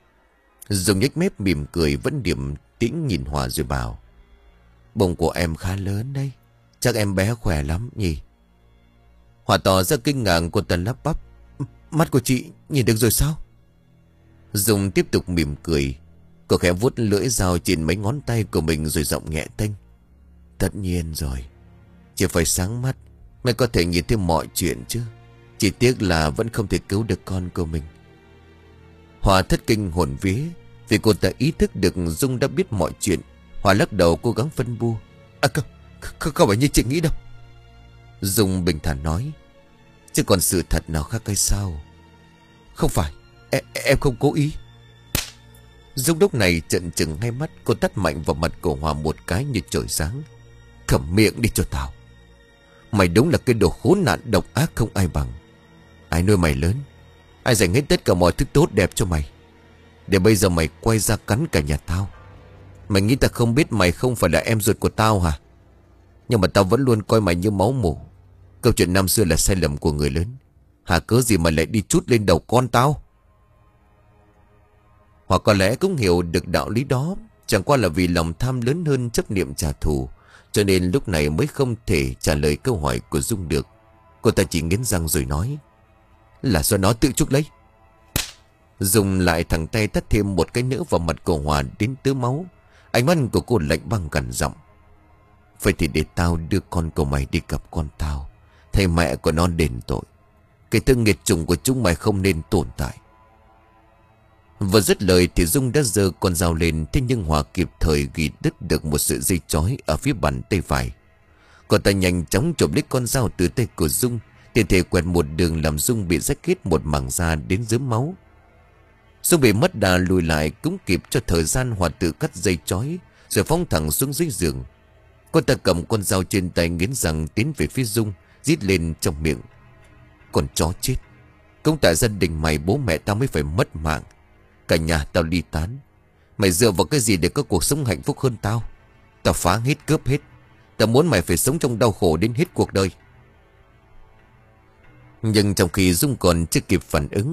Dung nhếch mép mỉm cười, vẫn điềm tĩnh nhìn Hòa rồi bảo. Bụng của em khá lớn đấy, chắc em bé khỏe lắm nhỉ? Hòa tỏ ra kinh ngạc. Cô ta lắp bắp. Mắt của chị nhìn được rồi sao? Dung tiếp tục mỉm cười. Cô khẽ vuốt lưỡi dao trên mấy ngón tay của mình rồi giọng nhẹ tênh. Tất nhiên rồi, chỉ phải sáng mắt mới có thể nhìn thấy mọi chuyện chứ. Chỉ tiếc là vẫn không thể cứu được con của mình. Hòa thất kinh hồn vía vì cô ta ý thức được Dung đã biết mọi chuyện. Hòa lắc đầu cố gắng phân bua. À không, không, không phải như chị nghĩ đâu. Dung bình thản nói. Chứ còn sự thật nào khác hay sao? Không phải, em, em không cố ý. Dung lúc này trợn trừng hai mắt. Cô tát mạnh vào mặt của Hòa một cái như trời giáng. Câm miệng đi cho tao. Mày đúng là cái đồ khốn nạn độc ác không ai bằng. Ai nuôi mày lớn, ai dành hết tất cả mọi thứ tốt đẹp cho mày, để bây giờ mày quay ra cắn cả nhà tao. Mày nghĩ tao không biết mày không phải là em ruột của tao hả? Nhưng mà tao vẫn luôn coi mày như máu mủ. Câu chuyện năm xưa là sai lầm của người lớn, hả cớ gì mà lại đi trút lên đầu con tao? Hoặc có lẽ cũng hiểu được đạo lý đó, chẳng qua là vì lòng tham lớn hơn chấp niệm trả thù, cho nên lúc này mới không thể trả lời câu hỏi của Dung được. Cô ta chỉ nghiến răng rồi nói. Là do nó tự chuốc lấy. Dung lại thẳng tay tát thêm một cái nữa vào mặt của Hòa đến tứ máu. Ánh mắt của cô lạnh băng gằn giọng. Vậy thì để tao đưa con của mày đi gặp con tao, thầy mẹ của nó đền tội. Cái thứ nghiệt chủng của chúng mày không nên tồn tại. Vừa dứt lời thì Dung đã giơ con dao lên. Thế nhưng Hòa kịp thời ghi đứt được một sợi dây chói ở phía bàn tay phải. Cô ta nhanh chóng chộp lấy con dao từ tay của Dung, tiền thể quẹt một đường làm Dung bị rách hết một mảng da đến dưới máu. Dung bị mất đà lùi lại, cũng kịp cho thời gian Hòa tự cắt dây chói rồi phóng thẳng xuống dưới giường. Cô ta cầm con dao trên tay nghiến răng tiến về phía Dung, rít lên trong miệng. Con chó chết, cũng tại gia đình mày bố mẹ tao mới phải mất mạng, cả nhà tao ly tán. Mày dựa vào cái gì để có cuộc sống hạnh phúc hơn tao? Tao phá hết cướp hết. Tao muốn mày phải sống trong đau khổ đến hết cuộc đời. Nhưng trong khi Dung còn chưa kịp phản ứng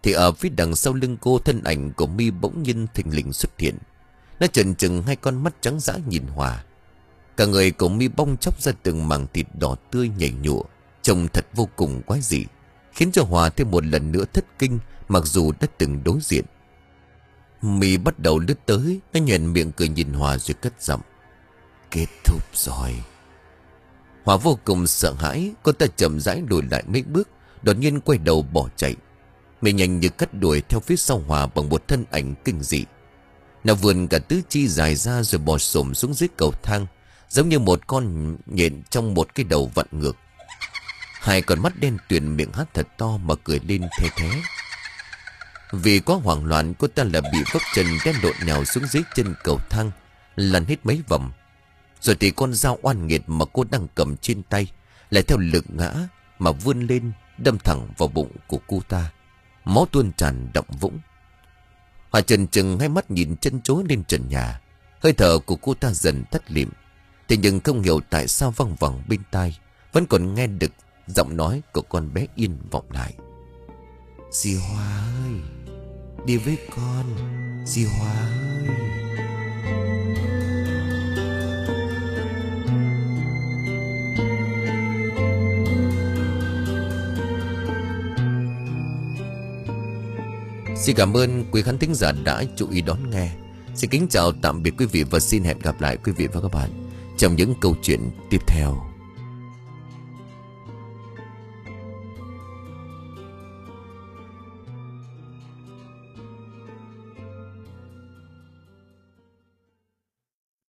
thì ở phía đằng sau lưng cô, thân ảnh của Mi bỗng nhiên thình lình xuất hiện. Nó trần trừng hai con mắt trắng dã nhìn Hòa. Cả người của Mi bong chóc ra từng mảng thịt đỏ tươi nhảy nhụa, trông thật vô cùng quái dị, khiến cho Hòa thêm một lần nữa thất kinh, mặc dù đã từng đối diện. Mi bắt đầu lướt tới, nó nhoẻn miệng cười nhìn Hòa rồi cất giọng: "Kết thúc rồi." Hòa vô cùng sợ hãi, cô ta chậm rãi lùi lại mấy bước, đột nhiên quay đầu bỏ chạy. Mi nhanh như cắt đuổi theo phía sau Hòa bằng một thân ảnh kinh dị. Nó vươn cả tứ chi dài ra rồi bò xổm xuống dưới cầu thang, giống như một con nhện trong một cái đầu vặn ngược. Hai con mắt đen tuyền, miệng há thật to mà cười lên the thé. Vì quá hoảng loạn, cô ta là bị vấp chân đen lộn nhào xuống dưới chân cầu thang, lăn hết mấy vòng. Rồi thì con dao oan nghiệt mà cô đang cầm trên tay lại theo lực ngã mà vươn lên, đâm thẳng vào bụng của cô ta. Máu tuôn tràn động vũng. Hòa chần chừng hai mắt nhìn chân chối lên trần nhà. Hơi thở của cô ta dần tắt lịm. Thế nhưng không hiểu tại sao văng vẳng bên tai vẫn còn nghe được giọng nói của con bé Yên vọng lại: "Dì Hòa ơi, đi với con, dì Hòa ơi." Xin cảm ơn quý khán thính giả đã chú ý đón nghe. Xin kính chào tạm biệt quý vị và xin hẹn gặp lại quý vị và các bạn trong những câu chuyện tiếp theo.